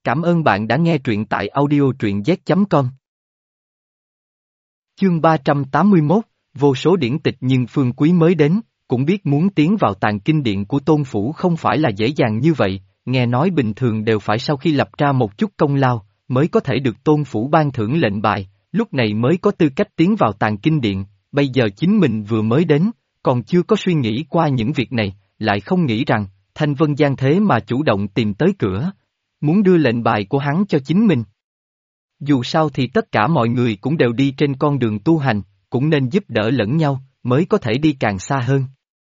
Cảm ơn bạn đã nghe truyện tại audio truyện z.com. Chương 381, vô số điển tịch nhưng Phương Quý mới đến, cũng biết muốn tiến vào tàng kinh điện của Tôn Phủ không phải là dễ dàng như vậy, nghe nói bình thường đều phải sau khi lập ra một chút công lao, mới có thể được Tôn Phủ ban thưởng lệnh bài, lúc này mới có tư cách tiến vào tàng kinh điện, bây giờ chính mình vừa mới đến, còn chưa có suy nghĩ qua những việc này, lại không nghĩ rằng, Thanh Vân Giang thế mà chủ động tìm tới cửa, muốn đưa lệnh bài của hắn cho chính mình. Dù sao thì tất cả mọi người cũng đều đi trên con đường tu hành, cũng nên giúp đỡ lẫn nhau, mới có thể đi càng xa hơn.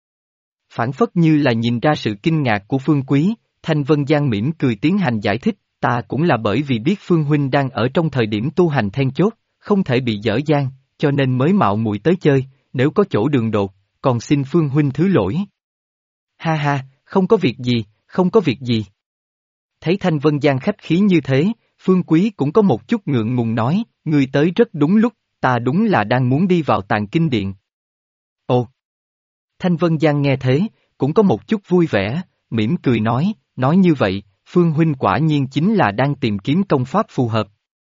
Phản phất như là nhìn ra sự kinh ngạc của Phương Quý, Thanh Vân Giang mỉm cười tiến hành giải thích, ta cũng là bởi vì biết Phương Huynh đang ở trong thời điểm tu hành then chốt, không thể bị dở dang, cho nên mới mạo muội tới chơi, nếu có chỗ đường đột, còn xin Phương Huynh thứ lỗi. Ha ha, không có việc gì, không có việc gì. Thấy Thanh Vân Giang khách khí như thế, Phương Quý cũng có một chút ngượng ngùng nói, ngươi tới rất đúng lúc, ta đúng là đang muốn đi vào tàng kinh điện. Ồ! Thanh Vân Giang nghe thế, cũng có một chút vui vẻ, mỉm cười nói như vậy, Phương Huynh quả nhiên chính là đang tìm kiếm công pháp phù hợp.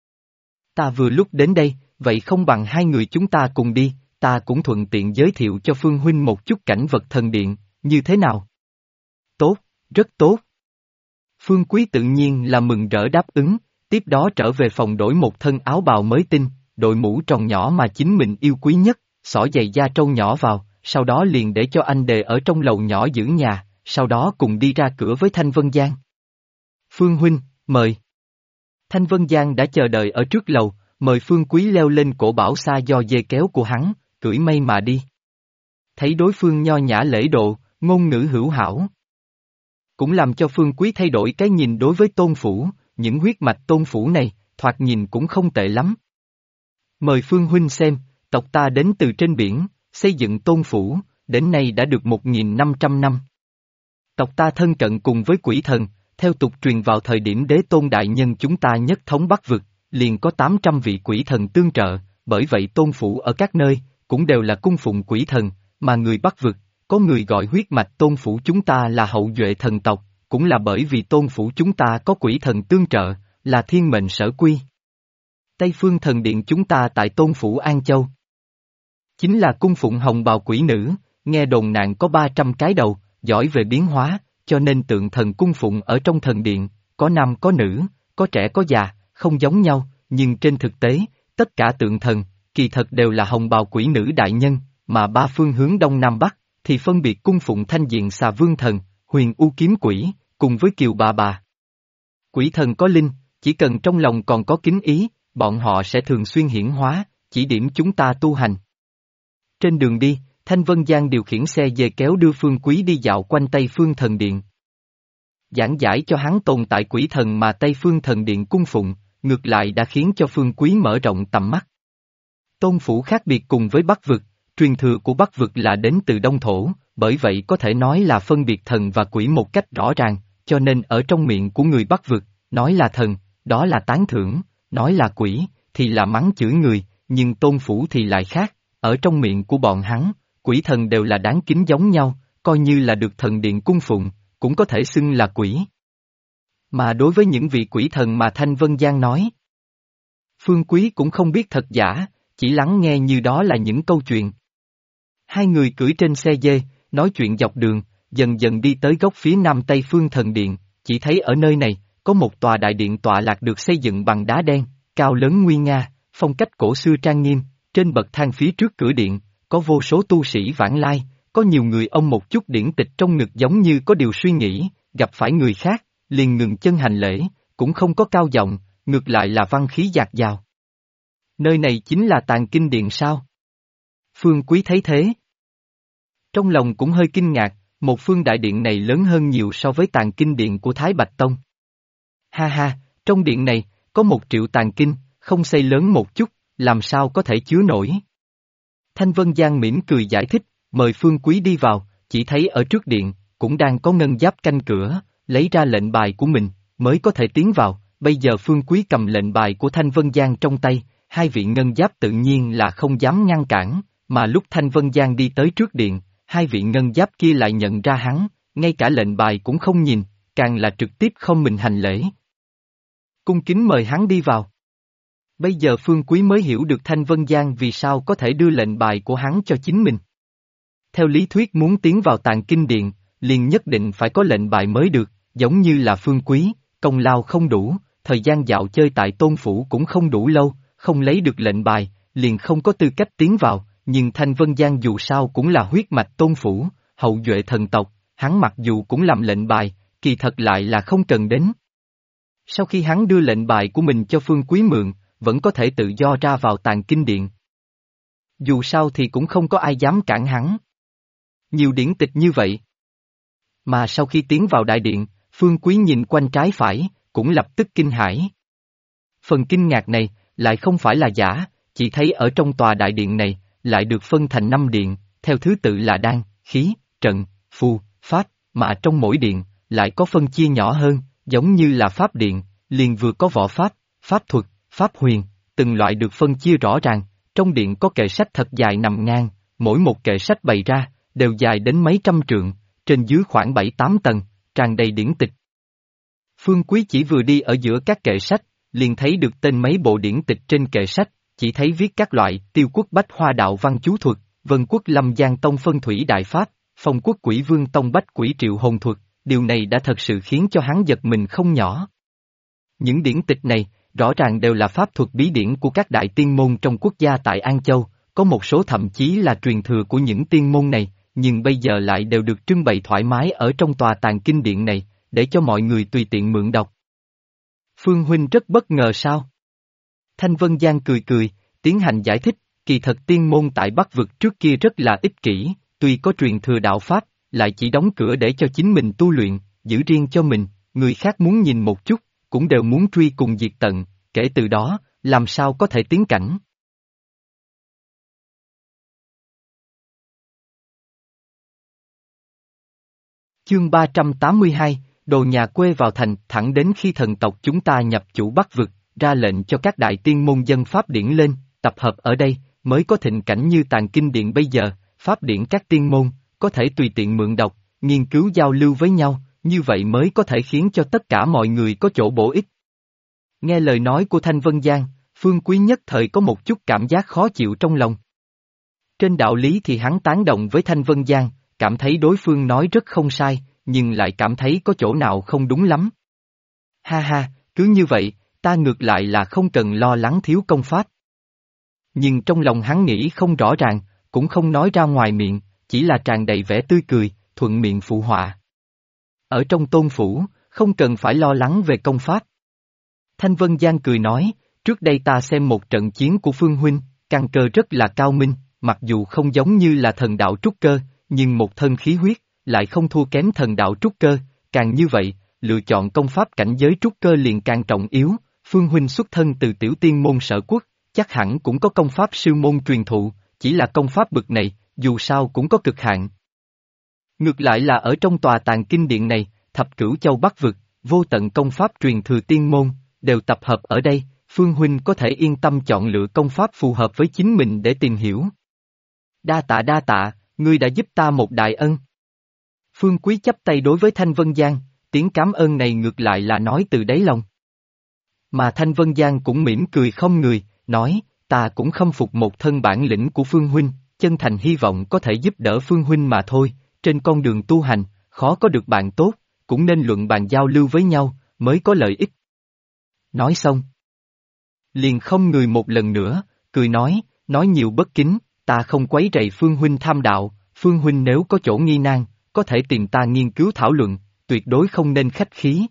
Ta vừa lúc đến đây, vậy không bằng hai người chúng ta cùng đi, ta cũng thuận tiện giới thiệu cho Phương Huynh một chút cảnh vật thần điện, như thế nào? Tốt, rất tốt. Phương Quý tự nhiên là mừng rỡ đáp ứng, tiếp đó trở về phòng đổi một thân áo bào mới tinh, đội mũ tròn nhỏ mà chính mình yêu quý nhất, xỏ giày da trâu nhỏ vào, sau đó liền để cho anh đề ở trong lầu nhỏ giữ nhà, sau đó cùng đi ra cửa với Thanh Vân Giang. Phương Huynh, mời. Thanh Vân Giang đã chờ đợi ở trước lầu, mời Phương Quý leo lên cổ bảo xa do dê kéo của hắn, cưỡi mây mà đi. Thấy đối phương nho nhã lễ độ, ngôn ngữ hữu hảo. Cũng làm cho Phương Quý thay đổi cái nhìn đối với Tôn Phủ, những huyết mạch Tôn Phủ này, thoạt nhìn cũng không tệ lắm. Mời Phương Huynh xem, tộc ta đến từ trên biển, xây dựng Tôn Phủ, đến nay đã được 1.500 năm. Tộc ta thân cận cùng với quỷ thần, theo tục truyền vào thời điểm đế tôn đại nhân chúng ta nhất thống Bắc vực, liền có 800 vị quỷ thần tương trợ, bởi vậy Tôn Phủ ở các nơi, cũng đều là cung phụng quỷ thần, mà người Bắc vực, có người gọi huyết mạch Tôn Phủ chúng ta là hậu duệ thần tộc, cũng là bởi vì Tôn Phủ chúng ta có quỷ thần tương trợ, là thiên mệnh sở quy. Tây Phương Thần Điện chúng ta tại Tôn Phủ An Châu. Chính là cung phụng hồng bào quỷ nữ, nghe đồn nạn có 300 cái đầu, giỏi về biến hóa, cho nên tượng thần cung phụng ở trong thần điện, có nam có nữ, có trẻ có già, không giống nhau, nhưng trên thực tế, tất cả tượng thần, kỳ thật đều là hồng bào quỷ nữ đại nhân, mà ba phương hướng đông nam bắc, thì phân biệt cung phụng thanh diện xà vương thần, huyền u kiếm quỷ, cùng với kiều bà. Quỷ thần có linh, chỉ cần trong lòng còn có kính ý, bọn họ sẽ thường xuyên hiển hóa, chỉ điểm chúng ta tu hành. Trên đường đi, Thanh Vân Giang điều khiển xe dê kéo đưa Phương Quý đi dạo quanh Tây Phương Thần Điện. Giảng giải cho hắn tồn tại quỷ thần mà Tây Phương Thần Điện cung phụng, ngược lại đã khiến cho Phương Quý mở rộng tầm mắt. Tôn Phủ khác biệt cùng với Bắc vực, truyền thừa của Bắc vực là đến từ Đông Thổ, bởi vậy có thể nói là phân biệt thần và quỷ một cách rõ ràng, cho nên ở trong miệng của người Bắc vực, nói là thần, đó là tán thưởng, nói là quỷ, thì là mắng chửi người, nhưng Tôn Phủ thì lại khác, ở trong miệng của bọn hắn, quỷ thần đều là đáng kính giống nhau, coi như là được thần điện cung phụng, cũng có thể xưng là quỷ. Mà đối với những vị quỷ thần mà Thanh Vân Giang nói, Phương Quý cũng không biết thật giả, chỉ lắng nghe như đó là những câu chuyện. Hai người cưỡi trên xe dê, nói chuyện dọc đường, dần dần đi tới góc phía nam Tây Phương Thần Điện, chỉ thấy ở nơi này, có một tòa đại điện tọa lạc được xây dựng bằng đá đen, cao lớn nguy nga, phong cách cổ xưa trang nghiêm, trên bậc thang phía trước cửa điện, có vô số tu sĩ vãng lai, có nhiều người ông một chút điển tịch trong ngực giống như có điều suy nghĩ, gặp phải người khác, liền ngừng chân hành lễ, cũng không có cao giọng, ngược lại là văn khí dạt dào. Nơi này chính là tàng kinh điện sao? Phương Quý thấy thế. Trong lòng cũng hơi kinh ngạc, một phương đại điện này lớn hơn nhiều so với tàng kinh điện của Thái Bạch Tông. Ha ha, trong điện này, có 1 triệu tàng kinh, không xây lớn một chút, làm sao có thể chứa nổi. Thanh Vân Giang mỉm cười giải thích, mời Phương Quý đi vào, chỉ thấy ở trước điện, cũng đang có ngân giáp canh cửa, lấy ra lệnh bài của mình, mới có thể tiến vào, bây giờ Phương Quý cầm lệnh bài của Thanh Vân Giang trong tay, hai vị ngân giáp tự nhiên là không dám ngăn cản, mà lúc Thanh Vân Giang đi tới trước điện, hai vị ngân giáp kia lại nhận ra hắn, ngay cả lệnh bài cũng không nhìn, càng là trực tiếp không mình hành lễ. Cung kính mời hắn đi vào. Bây giờ Phương Quý mới hiểu được Thanh Vân Giang vì sao có thể đưa lệnh bài của hắn cho chính mình. Theo lý thuyết muốn tiến vào Tàng Kinh Điện, liền nhất định phải có lệnh bài mới được, giống như là Phương Quý, công lao không đủ, thời gian dạo chơi tại Tôn Phủ cũng không đủ lâu, không lấy được lệnh bài, liền không có tư cách tiến vào, nhưng Thanh Vân Giang dù sao cũng là huyết mạch Tôn Phủ, hậu duệ thần tộc, hắn mặc dù cũng làm lệnh bài, kỳ thật lại là không cần đến. Sau khi hắn đưa lệnh bài của mình cho Phương Quý mượn, vẫn có thể tự do ra vào Tàng Kinh Điện. Dù sao thì cũng không có ai dám cản hắn. Nhiều điển tịch như vậy. Mà sau khi tiến vào đại điện, Phương Quý nhìn quanh trái phải, cũng lập tức kinh hãi. Phần kinh ngạc này, lại không phải là giả, chỉ thấy ở trong tòa đại điện này, lại được phân thành 5 điện, theo thứ tự là đan, khí, trận, phù, pháp, mà trong mỗi điện, lại có phân chia nhỏ hơn, giống như là pháp điện, liền vừa có võ pháp, pháp thuật, pháp huyền, từng loại được phân chia rõ ràng, trong điện có kệ sách thật dài nằm ngang, mỗi một kệ sách bày ra, đều dài đến mấy trăm trượng, trên dưới khoảng 7-8 tầng, tràn đầy điển tịch. Phương Quý chỉ vừa đi ở giữa các kệ sách, liền thấy được tên mấy bộ điển tịch trên kệ sách, chỉ thấy viết các loại Tiêu Quốc Bách Hoa Đạo Văn Chú Thuật, Vân Quốc Lâm Giang Tông Phân Thủy Đại Pháp, Phong Quốc Quỷ Vương Tông Bách Quỷ Triệu Hồn Thuật, điều này đã thật sự khiến cho hắn giật mình không nhỏ. Những điển tịch này, rõ ràng đều là pháp thuật bí điển của các đại tiên môn trong quốc gia tại An Châu, có một số thậm chí là truyền thừa của những tiên môn này, nhưng bây giờ lại đều được trưng bày thoải mái ở trong tòa Tàng Kinh Điện này, để cho mọi người tùy tiện mượn đọc. Phương Huynh rất bất ngờ sao? Thanh Vân Giang cười cười, tiến hành giải thích, kỳ thật tiên môn tại Bắc Vực trước kia rất là ích kỷ, tuy có truyền thừa đạo Pháp, lại chỉ đóng cửa để cho chính mình tu luyện, giữ riêng cho mình, người khác muốn nhìn một chút, cũng đều muốn truy cùng diệt tận, kể từ đó, làm sao có thể tiến cảnh. Chương 382, đồ nhà quê vào thành, thẳng đến khi thần tộc chúng ta nhập chủ Bắc Vực, ra lệnh cho các đại tiên môn dân Pháp điển lên, tập hợp ở đây, mới có thịnh cảnh như Tàng Kinh Điện bây giờ, Pháp điển các tiên môn, có thể tùy tiện mượn đọc, nghiên cứu giao lưu với nhau, như vậy mới có thể khiến cho tất cả mọi người có chỗ bổ ích. Nghe lời nói của Thanh Vân Giang, Phương Quý nhất thời có một chút cảm giác khó chịu trong lòng. Trên đạo lý thì hắn tán đồng với Thanh Vân Giang, cảm thấy đối phương nói rất không sai, nhưng lại cảm thấy có chỗ nào không đúng lắm. Ha ha, cứ như vậy, ta ngược lại là không cần lo lắng thiếu công pháp. Nhưng trong lòng hắn nghĩ không rõ ràng, cũng không nói ra ngoài miệng, chỉ là tràn đầy vẻ tươi cười, thuận miệng phụ họa. Ở trong Tôn Phủ, không cần phải lo lắng về công pháp. Thanh Vân Giang cười nói, trước đây ta xem một trận chiến của Phương Huynh, căn cơ rất là cao minh, mặc dù không giống như là thần đạo trúc cơ, nhưng một thân khí huyết, lại không thua kém thần đạo trúc cơ, càng như vậy, lựa chọn công pháp cảnh giới trúc cơ liền càng trọng yếu, Phương Huynh xuất thân từ tiểu tiên môn Sở Quốc, chắc hẳn cũng có công pháp sư môn truyền thụ, chỉ là công pháp bực này, dù sao cũng có cực hạn. Ngược lại là ở trong tòa Tàng Kinh Điện này, thập cửu châu Bắc Vực, vô tận công pháp truyền thừa tiên môn, đều tập hợp ở đây, Phương Huynh có thể yên tâm chọn lựa công pháp phù hợp với chính mình để tìm hiểu. Đa tạ, ngươi đã giúp ta một đại ân. Phương Quý chắp tay đối với Thanh Vân Giang, tiếng cảm ơn này ngược lại là nói từ đáy lòng. Mà Thanh Vân Giang cũng mỉm cười không người, nói, ta cũng khâm phục một thân bản lĩnh của Phương Huynh, chân thành hy vọng có thể giúp đỡ Phương Huynh mà thôi, trên con đường tu hành, khó có được bạn tốt, cũng nên luận bàn giao lưu với nhau, mới có lợi ích. Nói xong. Liền không người một lần nữa, cười nói nhiều bất kính, ta không quấy rầy Phương Huynh tham đạo, Phương Huynh nếu có chỗ nghi nan, có thể tìm ta nghiên cứu thảo luận, tuyệt đối không nên khách khí.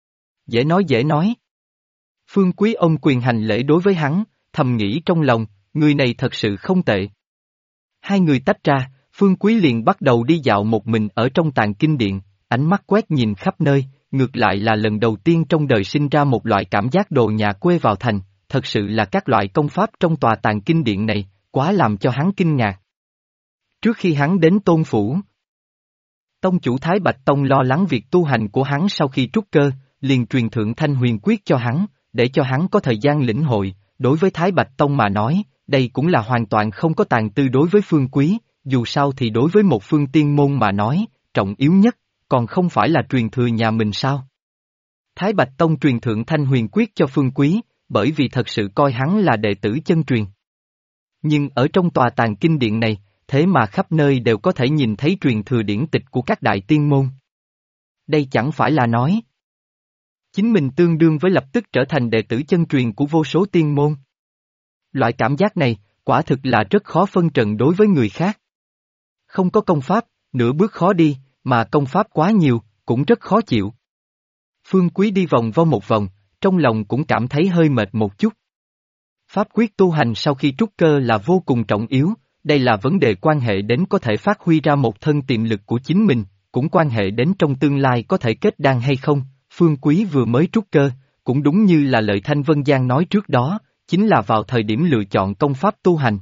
Dễ nói. Phương Quý ông quyền hành lễ đối với hắn, thầm nghĩ trong lòng, người này thật sự không tệ. Hai người tách ra, Phương Quý liền bắt đầu đi dạo một mình ở trong Tàng Kinh Điện, ánh mắt quét nhìn khắp nơi, ngược lại là lần đầu tiên trong đời sinh ra một loại cảm giác đồ nhà quê vào thành, thật sự là các loại công pháp trong tòa Tàng Kinh Điện này, quá làm cho hắn kinh ngạc. Trước khi hắn đến Tôn Phủ, Tông chủ Thái Bạch Tông lo lắng việc tu hành của hắn sau khi trúc cơ, liền truyền thượng Thanh Huyền Quyết cho hắn, để cho hắn có thời gian lĩnh hội, đối với Thái Bạch Tông mà nói, đây cũng là hoàn toàn không có tàn tư đối với Phương Quý, dù sao thì đối với một phương tiên môn mà nói, trọng yếu nhất, còn không phải là truyền thừa nhà mình sao. Thái Bạch Tông truyền thượng Thanh Huyền Quyết cho Phương Quý, bởi vì thật sự coi hắn là đệ tử chân truyền. Nhưng ở trong tòa tàng kinh điện này, thế mà khắp nơi đều có thể nhìn thấy truyền thừa điển tịch của các đại tiên môn. Đây chẳng phải là nói chính mình tương đương với lập tức trở thành đệ tử chân truyền của vô số tiên môn. Loại cảm giác này, quả thực là rất khó phân trần đối với người khác. Không có công pháp, nửa bước khó đi, mà công pháp quá nhiều, cũng rất khó chịu. Phương Quý đi vòng vo một vòng, trong lòng cũng cảm thấy hơi mệt một chút. Pháp quyết tu hành sau khi trúc cơ là vô cùng trọng yếu, đây là vấn đề quan hệ đến có thể phát huy ra một thân tiềm lực của chính mình, cũng quan hệ đến trong tương lai có thể kết đan hay không. Phương Quý vừa mới trúc cơ, cũng đúng như là lời Thanh Vân Giang nói trước đó, chính là vào thời điểm lựa chọn công pháp tu hành.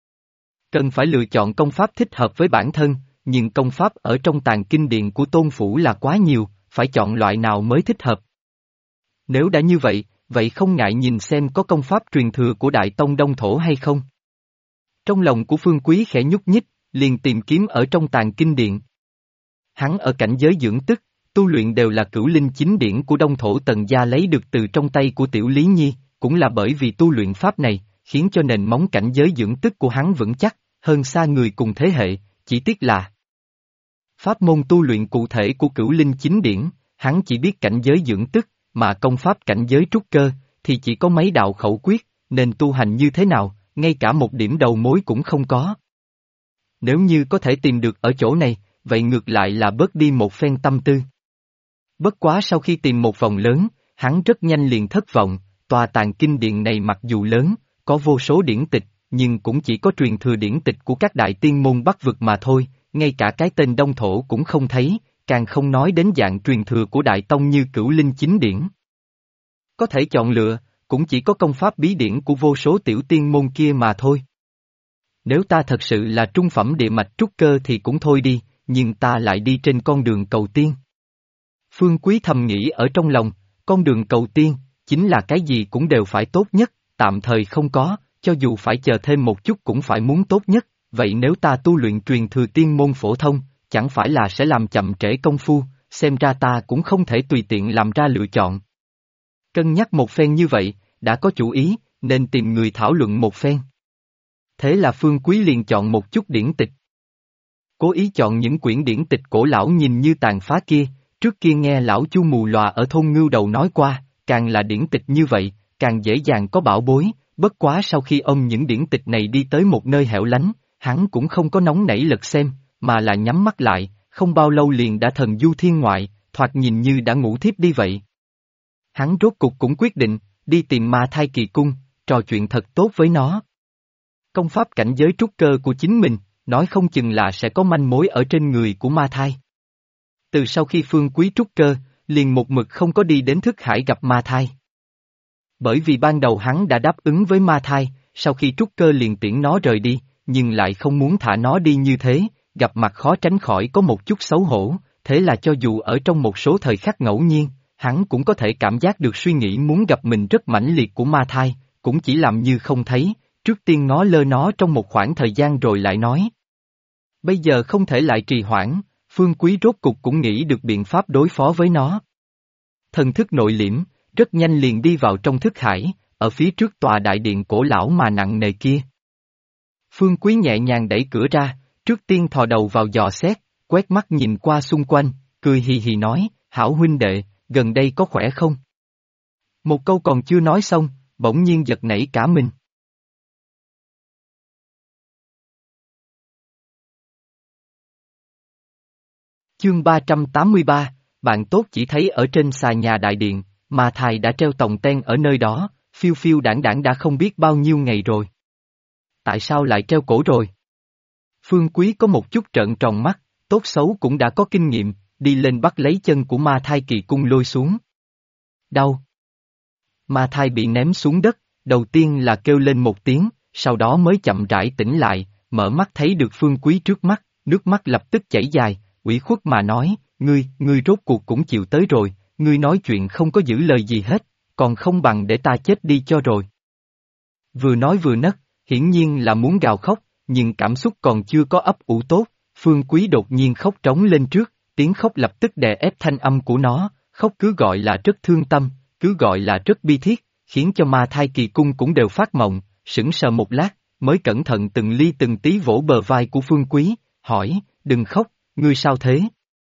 Cần phải lựa chọn công pháp thích hợp với bản thân, nhưng công pháp ở trong tàng kinh điện của Tôn Phủ là quá nhiều, phải chọn loại nào mới thích hợp. Nếu đã như vậy, vậy không ngại nhìn xem có công pháp truyền thừa của Đại Tông Đông Thổ hay không. Trong lòng của Phương Quý khẽ nhúc nhích, liền tìm kiếm ở trong tàng kinh điện. Hắn ở cảnh giới dưỡng tức, tu luyện đều là cửu linh chính điển của Đông Thổ Tần Gia lấy được từ trong tay của Tiểu Lý Nhi, cũng là bởi vì tu luyện pháp này, khiến cho nền móng cảnh giới dưỡng tức của hắn vững chắc, hơn xa người cùng thế hệ, chỉ tiếc là pháp môn tu luyện cụ thể của cửu linh chính điển, hắn chỉ biết cảnh giới dưỡng tức, mà công pháp cảnh giới trúc cơ, thì chỉ có mấy đạo khẩu quyết, nên tu hành như thế nào, ngay cả một điểm đầu mối cũng không có. Nếu như có thể tìm được ở chỗ này, vậy ngược lại là bớt đi một phen tâm tư. Bất quá sau khi tìm một vòng lớn, hắn rất nhanh liền thất vọng, tòa tàng kinh điện này mặc dù lớn, có vô số điển tịch, nhưng cũng chỉ có truyền thừa điển tịch của các đại tiên môn Bắc vực mà thôi, ngay cả cái tên Đông Thổ cũng không thấy, càng không nói đến dạng truyền thừa của Đại Tông như Cửu Linh Chính Điển. Có thể chọn lựa, cũng chỉ có công pháp bí điển của vô số tiểu tiên môn kia mà thôi. Nếu ta thật sự là trung phẩm địa mạch trúc cơ thì cũng thôi đi, nhưng ta lại đi trên con đường cầu tiên. Phương Quý thầm nghĩ ở trong lòng, con đường cầu tiên, chính là cái gì cũng đều phải tốt nhất, tạm thời không có, cho dù phải chờ thêm một chút cũng phải muốn tốt nhất, vậy nếu ta tu luyện truyền thừa tiên môn phổ thông, chẳng phải là sẽ làm chậm trễ công phu, xem ra ta cũng không thể tùy tiện làm ra lựa chọn. Cân nhắc một phen như vậy, đã có chủ ý, nên tìm người thảo luận một phen. Thế là Phương Quý liền chọn một chút điển tịch. Cố ý chọn những quyển điển tịch cổ lão nhìn như tàn phá kia, trước kia nghe lão Chu mù lòa ở thôn Ngưu Đầu nói qua, càng là điển tịch như vậy, càng dễ dàng có bảo bối, bất quá sau khi ôm những điển tịch này đi tới một nơi hẻo lánh, hắn cũng không có nóng nảy lật xem, mà là nhắm mắt lại, không bao lâu liền đã thần du thiên ngoại, thoạt nhìn như đã ngủ thiếp đi vậy. Hắn rốt cục cũng quyết định, đi tìm Ma Thai Kỳ Cung, trò chuyện thật tốt với nó. Công pháp cảnh giới trúc cơ của chính mình, nói không chừng là sẽ có manh mối ở trên người của Ma Thai. Từ sau khi Phương Quý trúc cơ, liền một mực không có đi đến Thức Hải gặp Ma Thai. Bởi vì ban đầu hắn đã đáp ứng với Ma Thai, sau khi trúc cơ liền tiễn nó rời đi, nhưng lại không muốn thả nó đi như thế, gặp mặt khó tránh khỏi có một chút xấu hổ, thế là cho dù ở trong một số thời khắc ngẫu nhiên, hắn cũng có thể cảm giác được suy nghĩ muốn gặp mình rất mãnh liệt của Ma Thai, cũng chỉ làm như không thấy, trước tiên ngó lơ nó trong một khoảng thời gian rồi lại nói. Bây giờ không thể lại trì hoãn, Phương Quý rốt cục cũng nghĩ được biện pháp đối phó với nó. Thần thức nội liễm, rất nhanh liền đi vào trong thức hải, ở phía trước tòa đại điện cổ lão mà nặng nề kia. Phương Quý nhẹ nhàng đẩy cửa ra, trước tiên thò đầu vào dò xét, quét mắt nhìn qua xung quanh, cười hì hì nói, hảo huynh đệ, gần đây có khỏe không? Một câu còn chưa nói xong, bỗng nhiên giật nảy cả mình. Chương 383, bạn tốt chỉ thấy ở trên xà nhà đại điện, Ma Thai đã treo tòng ten ở nơi đó, phiêu phiêu đảng đảng đã không biết bao nhiêu ngày rồi. Tại sao lại treo cổ rồi? Phương Quý có một chút trợn tròn mắt, tốt xấu cũng đã có kinh nghiệm, đi lên bắt lấy chân của Ma Thai Kỳ Cung lôi xuống. Đau. Ma Thai bị ném xuống đất, đầu tiên là kêu lên một tiếng, sau đó mới chậm rãi tỉnh lại, mở mắt thấy được Phương Quý trước mắt, nước mắt lập tức chảy dài, ủy khuất mà nói, ngươi rốt cuộc cũng chịu tới rồi, ngươi nói chuyện không có giữ lời gì hết, còn không bằng để ta chết đi cho rồi. Vừa nói vừa nấc, hiển nhiên là muốn gào khóc, nhưng cảm xúc còn chưa có ấp ủ tốt, Phương Quý đột nhiên khóc trống lên trước, tiếng khóc lập tức đè ép thanh âm của nó, khóc cứ gọi là rất thương tâm, cứ gọi là rất bi thiết, khiến cho Ma Thai Kỳ Cung cũng đều phát mộng, sững sờ một lát, mới cẩn thận từng ly từng tí vỗ bờ vai của Phương Quý, hỏi, đừng khóc, ngươi sao thế?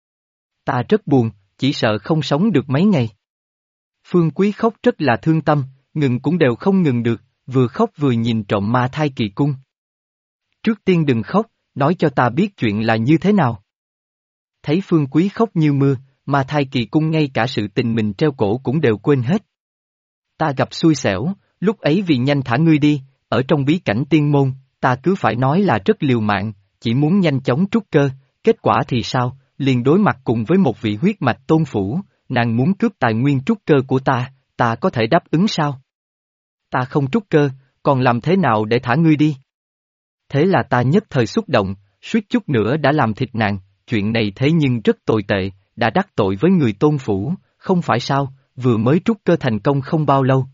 Ta rất buồn, chỉ sợ không sống được mấy ngày. Phương Quý khóc rất là thương tâm, ngừng cũng đều không ngừng được, vừa khóc vừa nhìn trộm Ma Thai Kỳ Cung. Trước tiên đừng khóc, nói cho ta biết chuyện là như thế nào. Thấy Phương Quý khóc như mưa, Ma Thai Kỳ Cung ngay cả sự tình mình treo cổ cũng đều quên hết. Ta gặp xui xẻo, lúc ấy vì nhanh thả ngươi đi, ở trong bí cảnh tiên môn, ta cứ phải nói là rất liều mạng, chỉ muốn nhanh chóng trút cơ, kết quả thì sao, liền đối mặt cùng với một vị huyết mạch tôn phủ, nàng muốn cướp tài nguyên trút cơ của ta có thể đáp ứng sao? Ta không trút cơ, còn làm thế nào để thả ngươi đi? Thế là ta nhất thời xúc động, suýt chút nữa đã làm thịt nàng, chuyện này thế nhưng rất tồi tệ, đã đắc tội với người tôn phủ, không phải sao, vừa mới trút cơ thành công không bao lâu.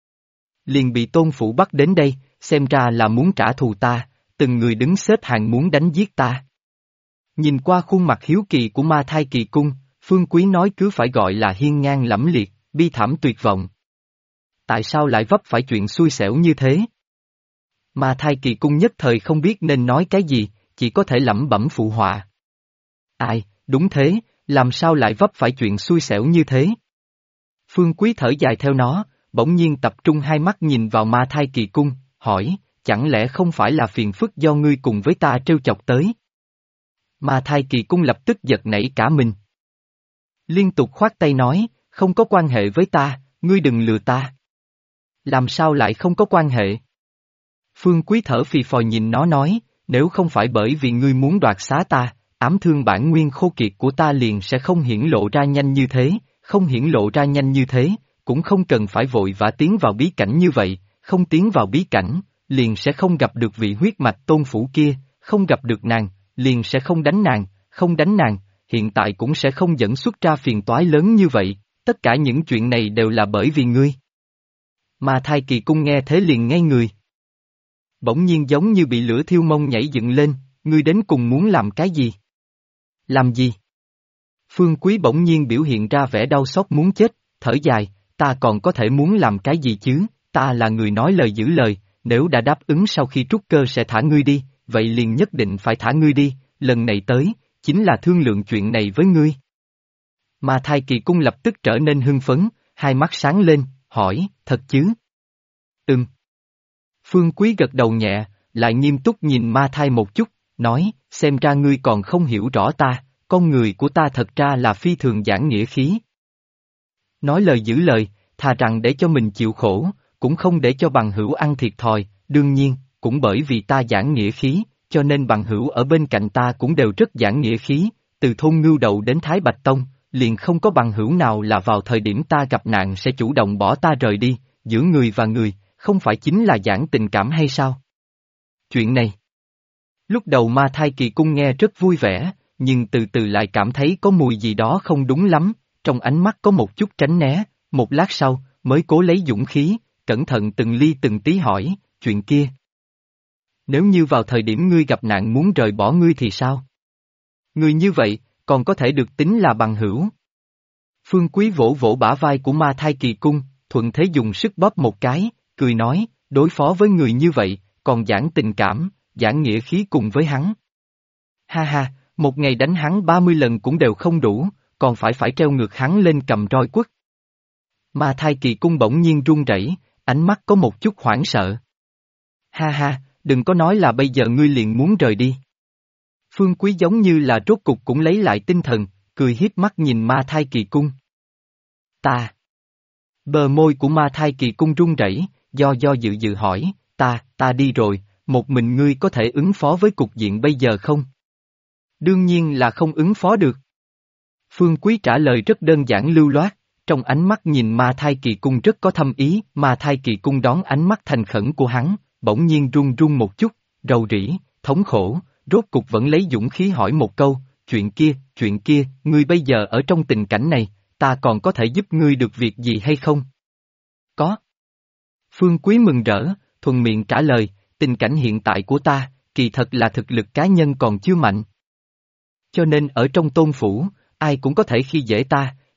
Liền bị tôn phủ bắt đến đây, xem ra là muốn trả thù ta, từng người đứng xếp hàng muốn đánh giết ta. Nhìn qua khuôn mặt hiếu kỳ của Ma Thai Kỳ Cung, Phương Quý nói cứ phải gọi là hiên ngang lẫm liệt, bi thảm tuyệt vọng. Tại sao lại vấp phải chuyện xui xẻo như thế? Ma Thai Kỳ Cung nhất thời không biết nên nói cái gì, chỉ có thể lẩm bẩm phụ họa. Ai, đúng thế, làm sao lại vấp phải chuyện xui xẻo như thế? Phương Quý thở dài theo nó, bỗng nhiên tập trung hai mắt nhìn vào Ma Thai Kỳ Cung, hỏi, chẳng lẽ không phải là phiền phức do ngươi cùng với ta trêu chọc tới? Ma Thai Kỳ Cung lập tức giật nảy cả mình. Liên tục khoát tay nói, không có quan hệ với ta, ngươi đừng lừa ta. Làm sao lại không có quan hệ? Phương Quý thở phì phò nhìn nó nói, nếu không phải bởi vì ngươi muốn đoạt xá ta, ám thương bản nguyên khô kiệt của ta liền sẽ không hiển lộ ra nhanh như thế, không hiển lộ ra nhanh như thế, cũng không cần phải vội vã tiến vào bí cảnh như vậy, không tiến vào bí cảnh, liền sẽ không gặp được vị huyết mạch tôn phủ kia, không gặp được nàng, liền sẽ không đánh nàng, không đánh nàng, hiện tại cũng sẽ không dẫn xuất ra phiền toái lớn như vậy, tất cả những chuyện này đều là bởi vì ngươi. Ma Thai Kỳ Cung nghe thế liền ngay người. Bỗng nhiên giống như bị lửa thiêu mông nhảy dựng lên, ngươi đến cùng muốn làm cái gì? Làm gì? Phương Quý bỗng nhiên biểu hiện ra vẻ đau xót muốn chết, thở dài, ta còn có thể muốn làm cái gì chứ, ta là người nói lời giữ lời, nếu đã đáp ứng sau khi trút cơ sẽ thả ngươi đi, vậy liền nhất định phải thả ngươi đi, lần này tới, chính là thương lượng chuyện này với ngươi. Ma Thai Kỳ Cung lập tức trở nên hưng phấn, hai mắt sáng lên, hỏi, thật chứ? Phương Quý gật đầu nhẹ, lại nghiêm túc nhìn Ma Thai một chút, nói, xem ra ngươi còn không hiểu rõ ta, con người của ta thật ra là phi thường giảng nghĩa khí. Nói lời giữ lời, thà rằng để cho mình chịu khổ, cũng không để cho bằng hữu ăn thiệt thòi, đương nhiên, cũng bởi vì ta giảng nghĩa khí, cho nên bằng hữu ở bên cạnh ta cũng đều rất giảng nghĩa khí, từ thôn Ngưu Đậu đến Thái Bạch Tông, liền không có bằng hữu nào là vào thời điểm ta gặp nạn sẽ chủ động bỏ ta rời đi, giữa người và người, không phải chính là giảng tình cảm hay sao? Chuyện này. Lúc đầu Ma Thai Kỳ Cung nghe rất vui vẻ, nhưng từ từ lại cảm thấy có mùi gì đó không đúng lắm, trong ánh mắt có một chút tránh né, một lát sau, mới cố lấy dũng khí, cẩn thận từng ly từng tí hỏi, chuyện kia. Nếu như vào thời điểm ngươi gặp nạn muốn rời bỏ ngươi thì sao? Ngươi như vậy, còn có thể được tính là bằng hữu. Phương Quý vỗ vỗ bả vai của Ma Thai Kỳ Cung, thuận thế dùng sức bóp một cái, cười nói, đối phó với người như vậy, còn giảng tình cảm, giảng nghĩa khí cùng với hắn. Ha ha, một ngày đánh hắn 30 lần cũng đều không đủ, còn phải treo ngược hắn lên cầm roi quất. Ma Thai Kỳ Cung bỗng nhiên run rẩy, ánh mắt có một chút hoảng sợ. Ha ha, đừng có nói là bây giờ ngươi liền muốn rời đi. Phương Quý giống như là rốt cục cũng lấy lại tinh thần, cười hiếp mắt nhìn Ma Thai Kỳ Cung. Ta. Bờ môi của Ma Thai Kỳ Cung run rẩy, do dự hỏi, ta đi rồi, một mình ngươi có thể ứng phó với cục diện bây giờ không? Đương nhiên là không ứng phó được. Phương Quý trả lời rất đơn giản lưu loát, trong ánh mắt nhìn Ma Thai Kỳ Cung rất có thâm ý, Ma Thai Kỳ Cung đón ánh mắt thành khẩn của hắn, bỗng nhiên run run một chút, rầu rĩ, thống khổ, rốt cục vẫn lấy dũng khí hỏi một câu, chuyện kia, ngươi bây giờ ở trong tình cảnh này, ta còn có thể giúp ngươi được việc gì hay không? Có. Phương Quý mừng rỡ, thuận miệng trả lời, tình cảnh hiện tại của ta, kỳ thật là thực lực cá nhân còn chưa mạnh. Cho nên ở trong tôn phủ, ai cũng có thể khi dễ ta,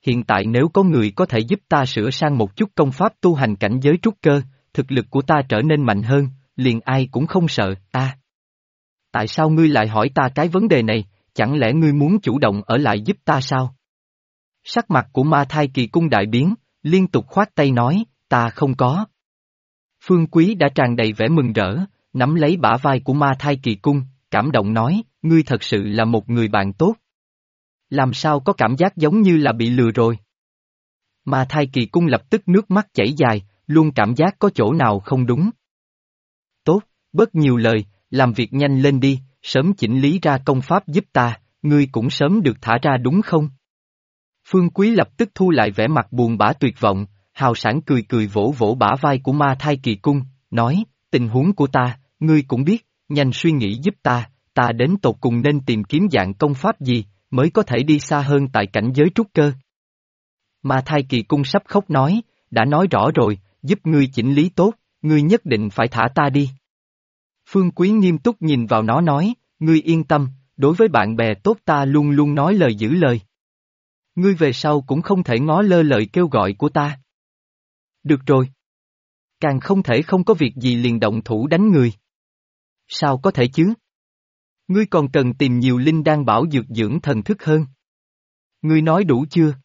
hiện tại nếu có người có thể giúp ta sửa sang một chút công pháp tu hành cảnh giới trúc cơ, thực lực của ta trở nên mạnh hơn, liền ai cũng không sợ, ta. Tại sao ngươi lại hỏi ta cái vấn đề này, chẳng lẽ ngươi muốn chủ động ở lại giúp ta sao? Sắc mặt của Ma Thai Kỳ Cung đại biến, liên tục khoát tay nói, ta không có. Phương Quý đã tràn đầy vẻ mừng rỡ, nắm lấy bả vai của Ma Thai Kỳ Cung, cảm động nói, ngươi thật sự là một người bạn tốt. Làm sao có cảm giác giống như là bị lừa rồi? Ma Thai Kỳ Cung lập tức nước mắt chảy dài, luôn cảm giác có chỗ nào không đúng. Tốt, bớt nhiều lời, làm việc nhanh lên đi, sớm chỉnh lý ra công pháp giúp ta, ngươi cũng sớm được thả ra đúng không? Phương Quý lập tức thu lại vẻ mặt buồn bã tuyệt vọng, hào sảng cười cười vỗ vỗ bả vai của Ma Thai Kỳ Cung, nói, tình huống của ta, ngươi cũng biết, nhanh suy nghĩ giúp ta đến tột cùng nên tìm kiếm dạng công pháp gì, mới có thể đi xa hơn tại cảnh giới trúc cơ. Ma Thai Kỳ Cung sắp khóc nói, đã nói rõ rồi, giúp ngươi chỉnh lý tốt, ngươi nhất định phải thả ta đi. Phương Quý nghiêm túc nhìn vào nó nói, ngươi yên tâm, đối với bạn bè tốt ta luôn luôn nói lời giữ lời. Ngươi về sau cũng không thể ngó lơ lời kêu gọi của ta. Được rồi. Càng không thể không có việc gì liền động thủ đánh người. Sao có thể chứ? Ngươi còn cần tìm nhiều linh đan bảo dược dưỡng thần thức hơn. Ngươi nói đủ chưa?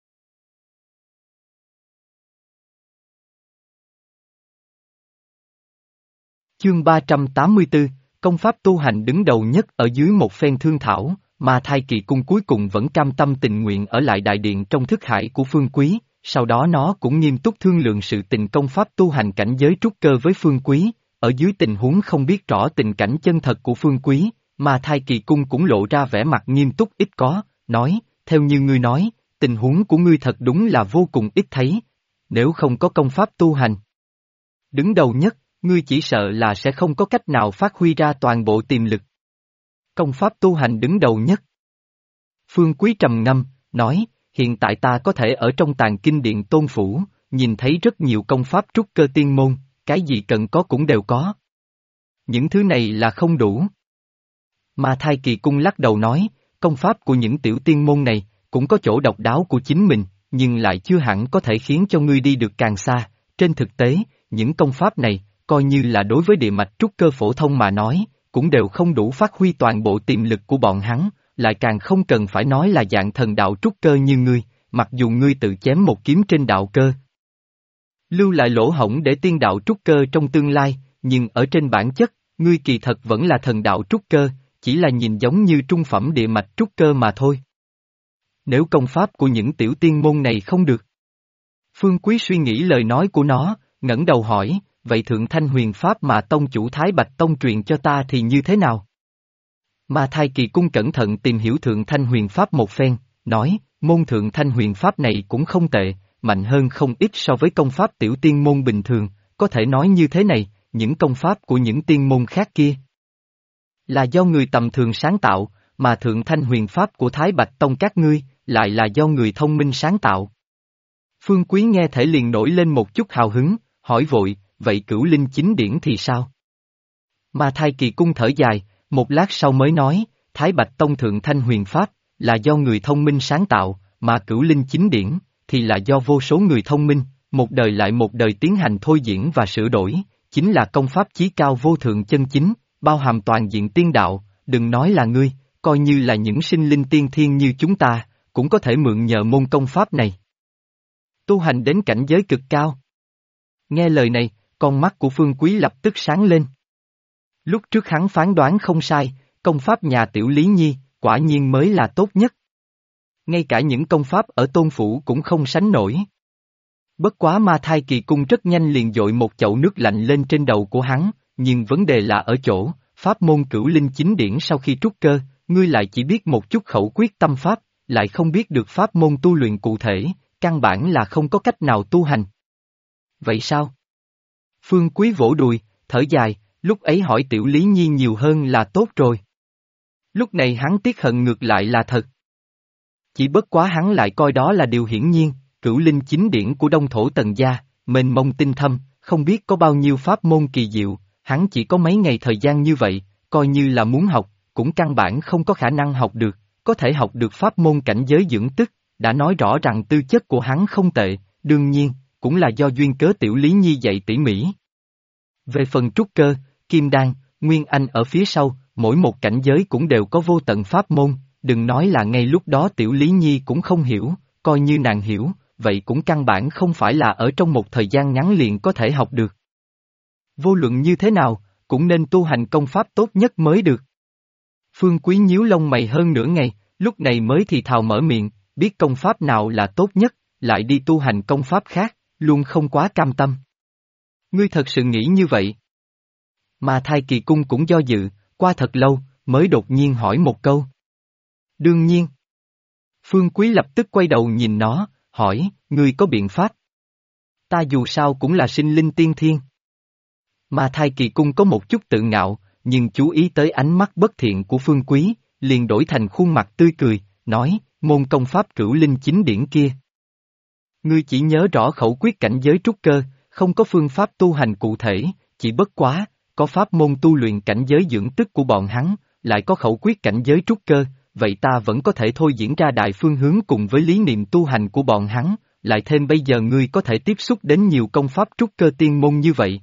Chương 384, công pháp tu hành đứng đầu nhất ở dưới một phen thương thảo, Ma Thai Kỳ Cung cuối cùng vẫn cam tâm tình nguyện ở lại đại điện trong thức hải của Phương Quý, sau đó nó cũng nghiêm túc thương lượng sự tình công pháp tu hành cảnh giới trúc cơ với Phương Quý, ở dưới tình huống không biết rõ tình cảnh chân thật của Phương Quý, Ma Thai Kỳ Cung cũng lộ ra vẻ mặt nghiêm túc ít có, nói, theo như ngươi nói, tình huống của ngươi thật đúng là vô cùng ít thấy, nếu không có công pháp tu hành. Đứng đầu nhất, ngươi chỉ sợ là sẽ không có cách nào phát huy ra toàn bộ tiềm lực. Công pháp tu hành đứng đầu nhất. Phương Quý trầm ngâm, nói, hiện tại ta có thể ở trong tàng kinh điện Tôn Phủ, nhìn thấy rất nhiều công pháp trúc cơ tiên môn, cái gì cần có cũng đều có. Những thứ này là không đủ. Ma Thai Kỳ Cung lắc đầu nói, công pháp của những tiểu tiên môn này, cũng có chỗ độc đáo của chính mình, nhưng lại chưa hẳn có thể khiến cho ngươi đi được càng xa, trên thực tế, những công pháp này, coi như là đối với địa mạch trúc cơ phổ thông mà nói, cũng đều không đủ phát huy toàn bộ tiềm lực của bọn hắn, lại càng không cần phải nói là dạng thần đạo trúc cơ như ngươi, mặc dù ngươi tự chém một kiếm trên đạo cơ. Lưu lại lỗ hổng để tiên đạo trúc cơ trong tương lai, nhưng ở trên bản chất, ngươi kỳ thật vẫn là thần đạo trúc cơ, chỉ là nhìn giống như trung phẩm địa mạch trúc cơ mà thôi. Nếu công pháp của những tiểu tiên môn này không được. Phương Quý suy nghĩ lời nói của nó, ngẩng đầu hỏi, vậy Thượng Thanh Huyền Pháp mà tông chủ Thái Bạch Tông truyền cho ta thì như thế nào? Ma Thai Kỳ Cung cẩn thận tìm hiểu Thượng Thanh Huyền Pháp một phen, nói, môn Thượng Thanh Huyền Pháp này cũng không tệ, mạnh hơn không ít so với công pháp tiểu tiên môn bình thường, có thể nói như thế này, những công pháp của những tiên môn khác kia là do người tầm thường sáng tạo, mà Thượng Thanh Huyền Pháp của Thái Bạch Tông các ngươi, lại là do người thông minh sáng tạo. Phương Quý nghe thể liền nổi lên một chút hào hứng, hỏi vội, vậy Cửu Linh Chính Điển thì sao? Ma Thai Kỳ Cung thở dài, một lát sau mới nói, Thái Bạch Tông Thượng Thanh Huyền Pháp, là do người thông minh sáng tạo, mà Cửu Linh Chính Điển, thì là do vô số người thông minh, một đời lại một đời tiến hành thôi diễn và sửa đổi, chính là công pháp chí cao vô thượng chân chính, bao hàm toàn diện tiên đạo, đừng nói là ngươi, coi như là những sinh linh tiên thiên như chúng ta, cũng có thể mượn nhờ môn công pháp này. Tu hành đến cảnh giới cực cao. Nghe lời này, con mắt của Phương Quý lập tức sáng lên. Lúc trước hắn phán đoán không sai, công pháp nhà Tiểu Lý Nhi, quả nhiên mới là tốt nhất. Ngay cả những công pháp ở Tôn Phủ cũng không sánh nổi. Bất quá Ma Thai Kỳ Cung rất nhanh liền dội một chậu nước lạnh lên trên đầu của hắn, nhưng vấn đề là ở chỗ, pháp môn Cửu Linh Chính Điển sau khi trúc cơ, ngươi lại chỉ biết một chút khẩu quyết tâm pháp, lại không biết được pháp môn tu luyện cụ thể, căn bản là không có cách nào tu hành. Vậy sao? Phương Quý vỗ đùi, thở dài, lúc ấy hỏi Tiểu Lý Nhi nhiều hơn là tốt rồi. Lúc này hắn tiếc hận ngược lại là thật. Chỉ bất quá hắn lại coi đó là điều hiển nhiên, Cửu Linh Chính Điển của Đông Thổ Tần gia, mênh mông tinh thâm, không biết có bao nhiêu pháp môn kỳ diệu, hắn chỉ có mấy ngày thời gian như vậy, coi như là muốn học, cũng căn bản không có khả năng học được, có thể học được pháp môn cảnh giới dưỡng tức, đã nói rõ rằng tư chất của hắn không tệ, đương nhiên, cũng là do duyên cớ Tiểu Lý Nhi dạy tỉ mỉ. Về phần trúc cơ, kim đan, nguyên anh ở phía sau, mỗi một cảnh giới cũng đều có vô tận pháp môn, đừng nói là ngay lúc đó Tiểu Lý Nhi cũng không hiểu, coi như nàng hiểu, vậy cũng căn bản không phải là ở trong một thời gian ngắn liền có thể học được. Vô luận như thế nào, cũng nên tu hành công pháp tốt nhất mới được. Phương Quý nhíu lông mày hơn nửa ngày, lúc này mới thì thào mở miệng, biết công pháp nào là tốt nhất, lại đi tu hành công pháp khác, luôn không quá cam tâm. Ngươi thật sự nghĩ như vậy? Mà Thai Kỳ Cung cũng do dự, qua thật lâu, mới đột nhiên hỏi một câu. Đương nhiên. Phương Quý lập tức quay đầu nhìn nó, hỏi, ngươi có biện pháp? Ta dù sao cũng là sinh linh tiên thiên. Mà Thai Kỳ Cung có một chút tự ngạo, nhưng chú ý tới ánh mắt bất thiện của Phương Quý, liền đổi thành khuôn mặt tươi cười, nói, môn công pháp Cửu Linh Chính Điển kia. Ngươi chỉ nhớ rõ khẩu quyết cảnh giới trúc cơ, không có phương pháp tu hành cụ thể, chỉ bất quá, có pháp môn tu luyện cảnh giới dưỡng tức của bọn hắn, lại có khẩu quyết cảnh giới trúc cơ, vậy ta vẫn có thể thôi diễn ra đại phương hướng cùng với lý niệm tu hành của bọn hắn, lại thêm bây giờ ngươi có thể tiếp xúc đến nhiều công pháp trúc cơ tiên môn như vậy.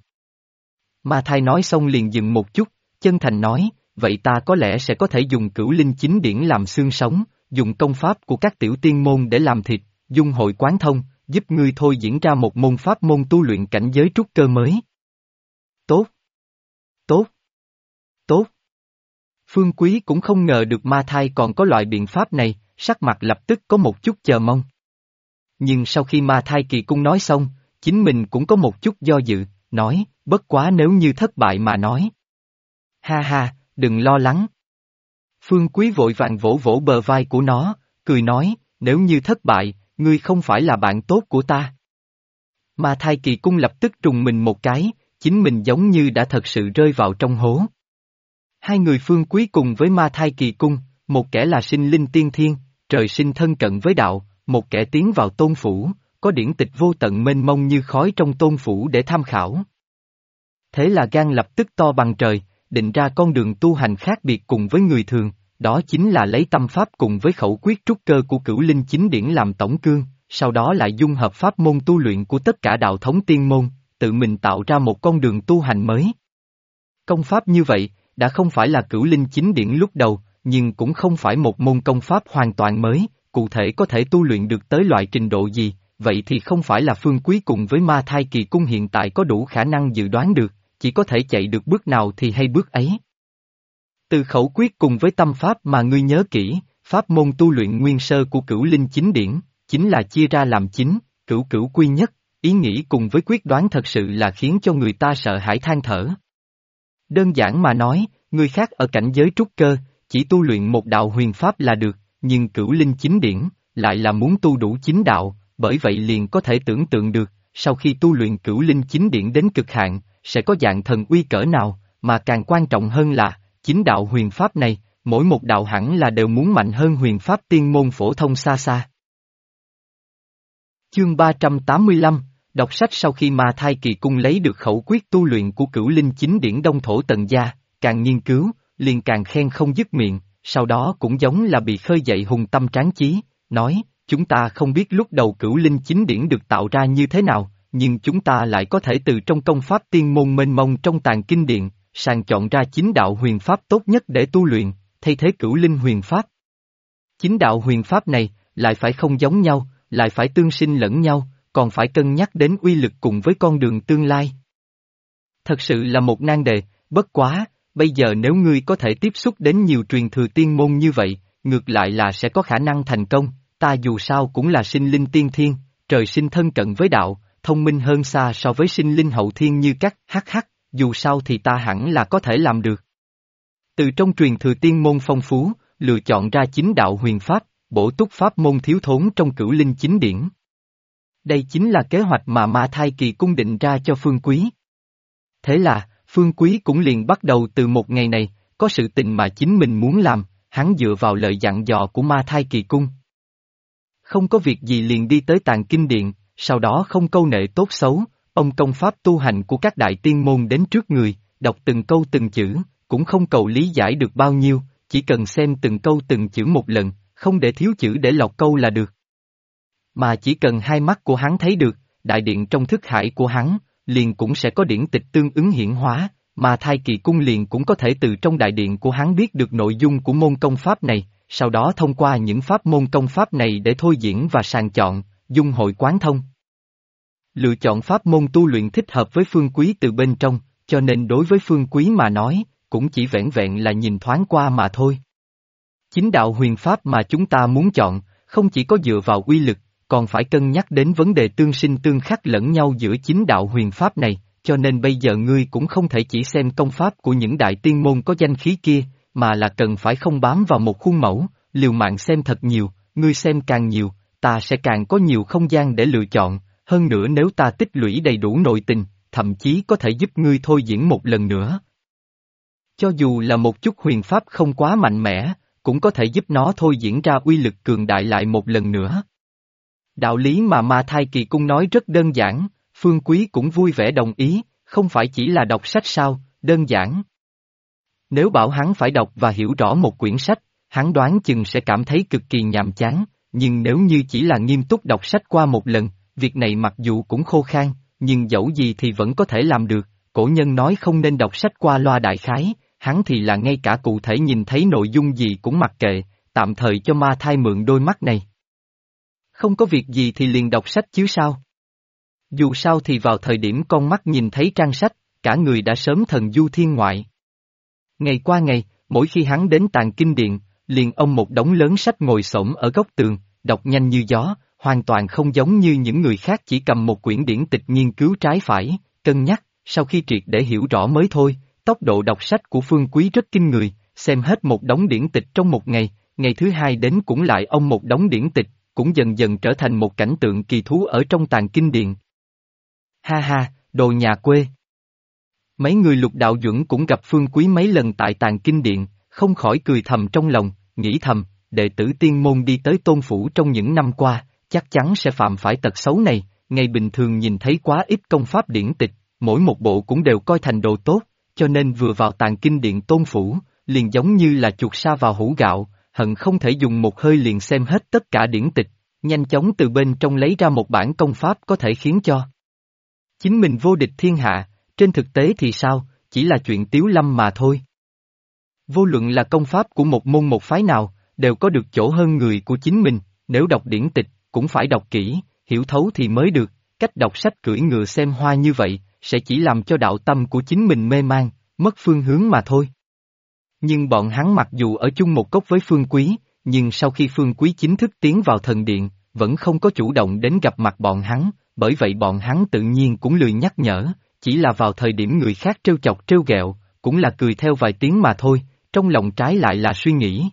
Ma Thai nói xong liền dừng một chút, chân thành nói, vậy ta có lẽ sẽ có thể dùng Cửu Linh Chính Điển làm xương sống, dùng công pháp của các tiểu tiên môn để làm thịt, dung hội quán thông, giúp ngươi thôi diễn ra một môn pháp môn tu luyện cảnh giới trúc cơ mới. Tốt! Tốt! Tốt! Phương Quý cũng không ngờ được Ma Thai còn có loại biện pháp này, sắc mặt lập tức có một chút chờ mong. Nhưng sau khi Ma Thai Kỳ Cung nói xong, chính mình cũng có một chút do dự, nói, bất quá nếu như thất bại mà nói. Ha ha, đừng lo lắng. Phương Quý vội vàng vỗ vỗ bờ vai của nó, cười nói, nếu như thất bại, ngươi không phải là bạn tốt của ta. Ma Thai Kỳ Cung lập tức trùng mình một cái, chính mình giống như đã thật sự rơi vào trong hố. Hai người Phương Quý cùng với Ma Thai Kỳ Cung, một kẻ là sinh linh tiên thiên, trời sinh thân cận với đạo, một kẻ tiến vào tôn phủ, có điển tịch vô tận mênh mông như khói trong tôn phủ để tham khảo. Thế là gan lập tức to bằng trời, định ra con đường tu hành khác biệt cùng với người thường, đó chính là lấy tâm pháp cùng với khẩu quyết trúc cơ của Cửu Linh Chính Điển làm tổng cương, sau đó lại dung hợp pháp môn tu luyện của tất cả đạo thống tiên môn, tự mình tạo ra một con đường tu hành mới. Công pháp như vậy, đã không phải là Cửu Linh Chính Điển lúc đầu, nhưng cũng không phải một môn công pháp hoàn toàn mới, cụ thể có thể tu luyện được tới loại trình độ gì, vậy thì không phải là Phương Quý cùng với Ma Thai Kỳ Cung hiện tại có đủ khả năng dự đoán được, chỉ có thể chạy được bước nào thì hay bước ấy. Từ khẩu quyết cùng với tâm pháp mà ngươi nhớ kỹ, pháp môn tu luyện nguyên sơ của Cửu Linh Chính Điển, chính là chia ra làm chính, cửu cửu quy nhất, ý nghĩ cùng với quyết đoán thật sự là khiến cho người ta sợ hãi than thở. Đơn giản mà nói, người khác ở cảnh giới trúc cơ, chỉ tu luyện một đạo huyền pháp là được, nhưng Cửu Linh Chính Điển, lại là muốn tu đủ chính đạo, bởi vậy liền có thể tưởng tượng được, sau khi tu luyện Cửu Linh Chính Điển đến cực hạn, sẽ có dạng thần uy cỡ nào, mà càng quan trọng hơn là, chính đạo huyền pháp này, mỗi một đạo hẳn là đều muốn mạnh hơn huyền pháp tiên môn phổ thông xa xa. Chương 385, đọc sách sau khi Ma Thai Kỳ Cung lấy được khẩu quyết tu luyện của Cửu Linh Chính Điển Đông Thổ Tần Gia, càng nghiên cứu, liền càng khen không dứt miệng, sau đó cũng giống là bị khơi dậy hùng tâm tráng chí, nói, chúng ta không biết lúc đầu Cửu Linh Chính Điển được tạo ra như thế nào, nhưng chúng ta lại có thể từ trong công pháp tiên môn mênh mông trong tàng kinh điện, sàng chọn ra chính đạo huyền pháp tốt nhất để tu luyện, thay thế Cửu Linh huyền pháp. Chính đạo huyền pháp này, lại phải không giống nhau, lại phải tương sinh lẫn nhau, còn phải cân nhắc đến uy lực cùng với con đường tương lai. Thật sự là một nan đề, bất quá, bây giờ nếu ngươi có thể tiếp xúc đến nhiều truyền thừa tiên môn như vậy, ngược lại là sẽ có khả năng thành công, ta dù sao cũng là sinh linh tiên thiên, trời sinh thân cận với đạo, thông minh hơn xa so với sinh linh hậu thiên như các hắc, dù sao thì ta hẳn là có thể làm được. Từ trong truyền thừa tiên môn phong phú, lựa chọn ra chính đạo huyền pháp, bổ túc pháp môn thiếu thốn trong Cửu Linh Chính Điển. Đây chính là kế hoạch mà Ma Thai Kỳ Cung định ra cho Phương Quý. Thế là, Phương Quý cũng liền bắt đầu từ một ngày này, có sự tình mà chính mình muốn làm, hắn dựa vào lời dặn dò của Ma Thai Kỳ Cung. Không có việc gì liền đi tới tàng kinh điện, sau đó không câu nệ tốt xấu, ông công pháp tu hành của các đại tiên môn đến trước người, đọc từng câu từng chữ, cũng không cầu lý giải được bao nhiêu, chỉ cần xem từng câu từng chữ một lần, không để thiếu chữ để lọc câu là được. Mà chỉ cần hai mắt của hắn thấy được, đại điện trong thức hải của hắn, liền cũng sẽ có điển tịch tương ứng hiển hóa, mà Thai Kỳ Cung liền cũng có thể từ trong đại điện của hắn biết được nội dung của môn công pháp này, sau đó thông qua những pháp môn công pháp này để thôi diễn và sàng chọn, dung hội quán thông. Lựa chọn pháp môn tu luyện thích hợp với Phương Quý từ bên trong, cho nên đối với Phương Quý mà nói, cũng chỉ vẻn vẹn là nhìn thoáng qua mà thôi. Chính đạo huyền pháp mà chúng ta muốn chọn, không chỉ có dựa vào uy lực, còn phải cân nhắc đến vấn đề tương sinh tương khắc lẫn nhau giữa chính đạo huyền pháp này, cho nên bây giờ ngươi cũng không thể chỉ xem công pháp của những đại tiên môn có danh khí kia, mà là cần phải không bám vào một khuôn mẫu, liều mạng xem thật nhiều, ngươi xem càng nhiều, ta sẽ càng có nhiều không gian để lựa chọn, hơn nữa nếu ta tích lũy đầy đủ nội tình, thậm chí có thể giúp ngươi thôi diễn một lần nữa. Cho dù là một chút huyền pháp không quá mạnh mẽ, cũng có thể giúp nó thôi diễn ra uy lực cường đại lại một lần nữa. Đạo lý mà Ma Thai Kỳ Cung nói rất đơn giản, Phương Quý cũng vui vẻ đồng ý, không phải chỉ là đọc sách sao, đơn giản. Nếu bảo hắn phải đọc và hiểu rõ một quyển sách, hắn đoán chừng sẽ cảm thấy cực kỳ nhàm chán, nhưng nếu như chỉ là nghiêm túc đọc sách qua một lần, việc này mặc dù cũng khô khan, nhưng dẫu gì thì vẫn có thể làm được, cổ nhân nói không nên đọc sách qua loa đại khái, hắn thì là ngay cả cụ thể nhìn thấy nội dung gì cũng mặc kệ, tạm thời cho Ma Thai mượn đôi mắt này. Không có việc gì thì liền đọc sách chứ sao. Dù sao thì vào thời điểm con mắt nhìn thấy trang sách, cả người đã sớm thần du thiên ngoại. Ngày qua ngày, mỗi khi hắn đến Tàng Kinh Điện, liền ôm một đống lớn sách ngồi xổm ở góc tường, đọc nhanh như gió, hoàn toàn không giống như những người khác chỉ cầm một quyển điển tịch nghiên cứu trái phải, cân nhắc, sau khi triệt để hiểu rõ mới thôi. Tốc độ đọc sách của Phương Quý rất kinh người, xem hết một đống điển tịch trong một ngày, ngày thứ hai đến cũng lại ông một đống điển tịch, cũng dần dần trở thành một cảnh tượng kỳ thú ở trong Tàng Kinh Điện. Ha ha, đồ nhà quê. Mấy người Lục Đạo Duẩn cũng gặp Phương Quý mấy lần tại Tàng Kinh Điện, không khỏi cười thầm trong lòng, nghĩ thầm, đệ tử tiên môn đi tới Tôn Phủ trong những năm qua, chắc chắn sẽ phạm phải tật xấu này, ngày bình thường nhìn thấy quá ít công pháp điển tịch, mỗi một bộ cũng đều coi thành đồ tốt, cho nên vừa vào Tàng Kinh Điện Tôn Phủ, liền giống như là chuột sa vào hũ gạo, hận không thể dùng một hơi liền xem hết tất cả điển tịch, nhanh chóng từ bên trong lấy ra một bản công pháp có thể khiến cho chính mình vô địch thiên hạ, trên thực tế thì sao, chỉ là chuyện tiếu lâm mà thôi. Vô luận là công pháp của một môn một phái nào, đều có được chỗ hơn người của chính mình, nếu đọc điển tịch, cũng phải đọc kỹ, hiểu thấu thì mới được, cách đọc sách cưỡi ngựa xem hoa như vậy, sẽ chỉ làm cho đạo tâm của chính mình mê man, mất phương hướng mà thôi. Nhưng bọn hắn mặc dù ở chung một cốc với Phương Quý, nhưng sau khi Phương Quý chính thức tiến vào thần điện, vẫn không có chủ động đến gặp mặt bọn hắn, bởi vậy bọn hắn tự nhiên cũng lười nhắc nhở, chỉ là vào thời điểm người khác trêu chọc trêu ghẹo, cũng là cười theo vài tiếng mà thôi, trong lòng trái lại là suy nghĩ.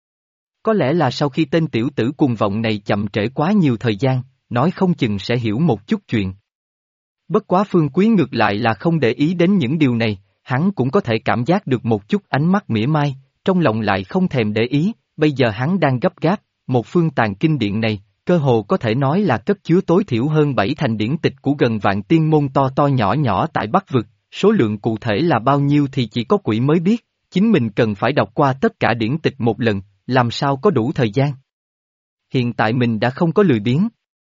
Có lẽ là sau khi tên tiểu tử cuồng vọng này chậm trễ quá nhiều thời gian, nói không chừng sẽ hiểu một chút chuyện. Bất quá Phương Quý ngược lại là không để ý đến những điều này, hắn cũng có thể cảm giác được một chút ánh mắt mỉa mai, trong lòng lại không thèm để ý, bây giờ hắn đang gấp gáp, một phương Tàng Kinh Điện này, cơ hồ có thể nói là cất chứa tối thiểu hơn 7 thành điển tịch của gần vạn tiên môn to to nhỏ nhỏ tại Bắc Vực, số lượng cụ thể là bao nhiêu thì chỉ có quỷ mới biết, chính mình cần phải đọc qua tất cả điển tịch một lần, làm sao có đủ thời gian. Hiện tại mình đã không có lười biếng.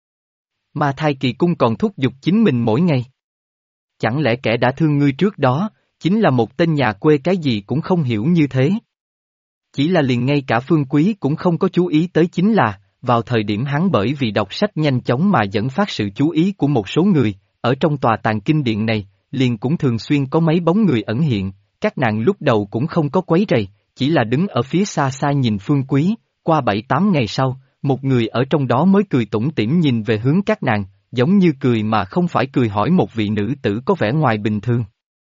Mà Thai Kỳ Cung còn thúc giục chính mình mỗi ngày. Chẳng lẽ kẻ đã thương ngươi trước đó, chính là một tên nhà quê cái gì cũng không hiểu như thế? Chỉ là liền ngay cả Phương Quý cũng không có chú ý tới chính là, vào thời điểm hắn bởi vì đọc sách nhanh chóng mà dẫn phát sự chú ý của một số người, ở trong tòa Tàng Kinh Điện này, liền cũng thường xuyên có mấy bóng người ẩn hiện, các nàng lúc đầu cũng không có quấy rầy, chỉ là đứng ở phía xa xa nhìn Phương Quý, qua 7-8 ngày sau, một người ở trong đó mới cười tủm tỉm nhìn về hướng các nàng, giống như cười mà không phải cười hỏi một vị nữ tử có vẻ ngoài bình thường.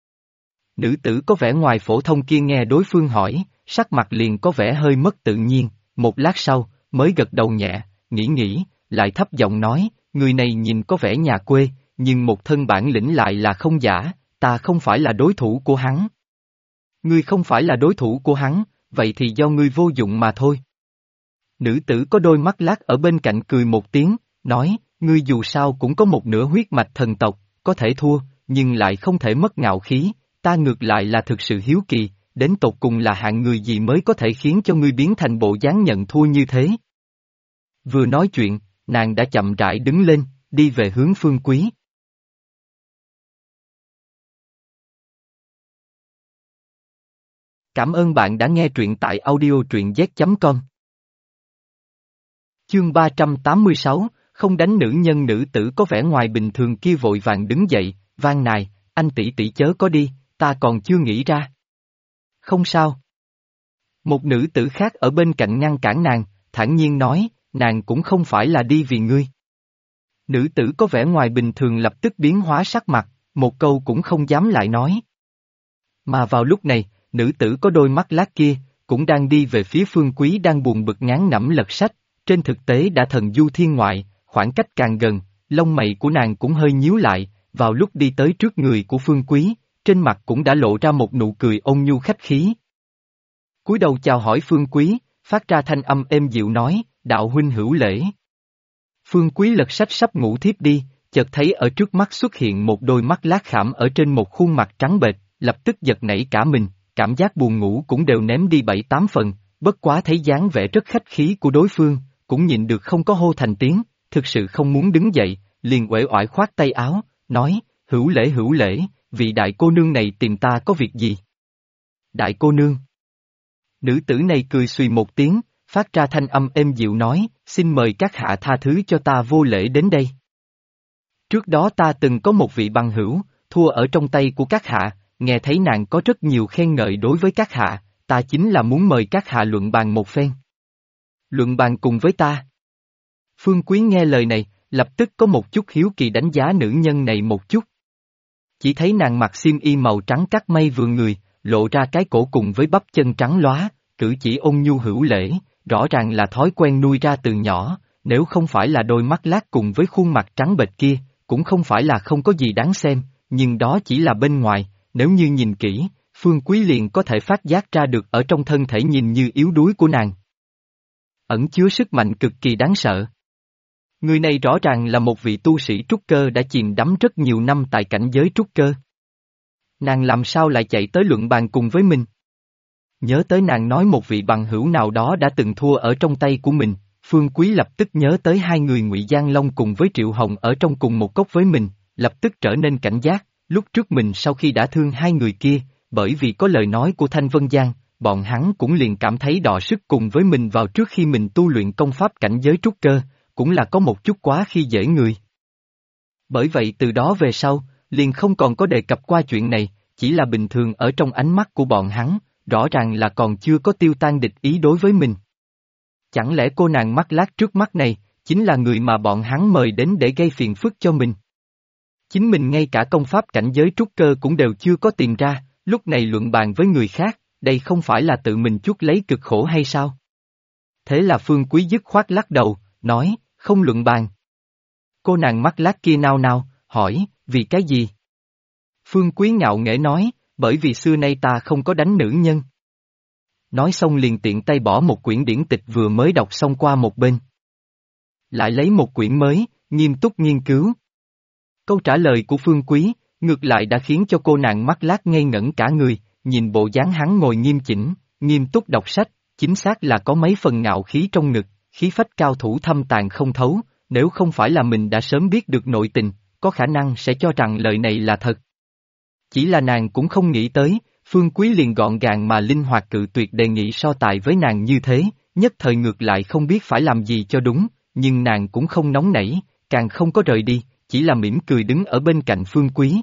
Nữ tử có vẻ ngoài phổ thông kia nghe đối phương hỏi, sắc mặt liền có vẻ hơi mất tự nhiên, một lát sau, mới gật đầu nhẹ, nghĩ, lại thấp giọng nói, người này nhìn có vẻ nhà quê, nhưng một thân bản lĩnh lại là không giả, ta không phải là đối thủ của hắn. Ngươi không phải là đối thủ của hắn, vậy thì do ngươi vô dụng mà thôi. Nữ tử có đôi mắt lác ở bên cạnh cười một tiếng, nói, ngươi dù sao cũng có một nửa huyết mạch thần tộc, có thể thua, nhưng lại không thể mất ngạo khí, ta ngược lại là thực sự hiếu kỳ, đến tột cùng là hạng người gì mới có thể khiến cho ngươi biến thành bộ dáng nhận thua như thế. Vừa nói chuyện, nàng đã chậm rãi đứng lên, đi về hướng Phương Quý. Cảm ơn bạn đã nghe truyện tại audio truyện z.com. Chương 386, không đánh nữ nhân. Nữ tử có vẻ ngoài bình thường kia vội vàng đứng dậy, van nài, anh tỷ chớ có đi, ta còn chưa nghĩ ra. Không sao. Một nữ tử khác ở bên cạnh ngăn cản nàng, thản nhiên nói, nàng cũng không phải là đi vì ngươi. Nữ tử có vẻ ngoài bình thường lập tức biến hóa sắc mặt, một câu cũng không dám lại nói. Mà vào lúc này, nữ tử có đôi mắt lác kia, cũng đang đi về phía Phương Quý đang buồn bực ngán ngẩm lật sách, trên thực tế đã thần du thiên ngoại, khoảng cách càng gần, lông mày của nàng cũng hơi nhíu lại, vào lúc đi tới trước người của Phương Quý, trên mặt cũng đã lộ ra một nụ cười ôn nhu khách khí. Cúi đầu chào hỏi Phương Quý, phát ra thanh âm êm dịu nói, đạo huynh hữu lễ. Phương Quý lật sách sắp ngủ thiếp đi, chợt thấy ở trước mắt xuất hiện một đôi mắt lác khảm ở trên một khuôn mặt trắng bệch, lập tức giật nảy cả mình, cảm giác buồn ngủ cũng đều ném đi 7-8 phần, bất quá thấy dáng vẻ rất khách khí của đối phương, cũng nhịn được không có hô thành tiếng, thực sự không muốn đứng dậy, liền uể oải khoát tay áo, nói, hữu lễ, vị đại cô nương này tìm ta có việc gì? Đại cô nương. Nữ tử này cười xùy một tiếng, phát ra thanh âm êm dịu nói, xin mời các hạ tha thứ cho ta vô lễ đến đây. Trước đó ta từng có một vị bằng hữu, thua ở trong tay của các hạ, nghe thấy nàng có rất nhiều khen ngợi đối với các hạ, ta chính là muốn mời các hạ luận bàn một phen. Luận bàn cùng với ta. Phương Quý nghe lời này, lập tức có một chút hiếu kỳ đánh giá nữ nhân này một chút. Chỉ thấy nàng mặc xiêm y màu trắng cắt may vườn người, lộ ra cái cổ cùng với bắp chân trắng lóa, cử chỉ ôn nhu hữu lễ, rõ ràng là thói quen nuôi ra từ nhỏ, nếu không phải là đôi mắt lác cùng với khuôn mặt trắng bệch kia, cũng không phải là không có gì đáng xem, nhưng đó chỉ là bên ngoài, nếu như nhìn kỹ, Phương Quý liền có thể phát giác ra được ở trong thân thể nhìn như yếu đuối của nàng. Ẩn chứa sức mạnh cực kỳ đáng sợ. Người này rõ ràng là một vị tu sĩ trúc cơ đã chìm đắm rất nhiều năm tại cảnh giới trúc cơ. Nàng làm sao lại chạy tới luận bàn cùng với mình? Nhớ tới nàng nói một vị bằng hữu nào đó đã từng thua ở trong tay của mình, Phương Quý lập tức nhớ tới hai người Ngụy Giang Long cùng với Triệu Hồng ở trong cùng một cốc với mình, lập tức trở nên cảnh giác, lúc trước mình sau khi đã thương hai người kia, bởi vì có lời nói của Thanh Vân Giang, bọn hắn cũng liền cảm thấy đọ sức cùng với mình vào trước khi mình tu luyện công pháp cảnh giới trúc cơ, cũng là có một chút quá khi dễ người. Bởi vậy từ đó về sau, liền không còn có đề cập qua chuyện này, chỉ là bình thường ở trong ánh mắt của bọn hắn, rõ ràng là còn chưa có tiêu tan địch ý đối với mình. Chẳng lẽ cô nàng mắt lác trước mắt này, chính là người mà bọn hắn mời đến để gây phiền phức cho mình? Chính mình ngay cả công pháp cảnh giới trúc cơ cũng đều chưa có tìm ra, lúc này luận bàn với người khác, đây không phải là tự mình chuốc lấy cực khổ hay sao? Thế là Phương Quý dứt khoát lắc đầu, nói, không luận bàn. Cô nàng mắt lác kia nao nao, hỏi, vì cái gì? Phương Quý ngạo nghễ nói, bởi vì xưa nay ta không có đánh nữ nhân. Nói xong liền tiện tay bỏ một quyển điển tịch vừa mới đọc xong qua một bên. Lại lấy một quyển mới, nghiêm túc nghiên cứu. Câu trả lời của Phương Quý, ngược lại đã khiến cho cô nàng mắt lác ngây ngẩn cả người, nhìn bộ dáng hắn ngồi nghiêm chỉnh, nghiêm túc đọc sách, chính xác là có mấy phần ngạo khí trong ngực, khí phách cao thủ thâm tàng không thấu, nếu không phải là mình đã sớm biết được nội tình, có khả năng sẽ cho rằng lời này là thật. Chỉ là nàng cũng không nghĩ tới, Phương Quý liền gọn gàng mà linh hoạt cự tuyệt đề nghị so tài với nàng như thế, nhất thời ngược lại không biết phải làm gì cho đúng, nhưng nàng cũng không nóng nảy, càng không có rời đi, chỉ là mỉm cười đứng ở bên cạnh Phương Quý.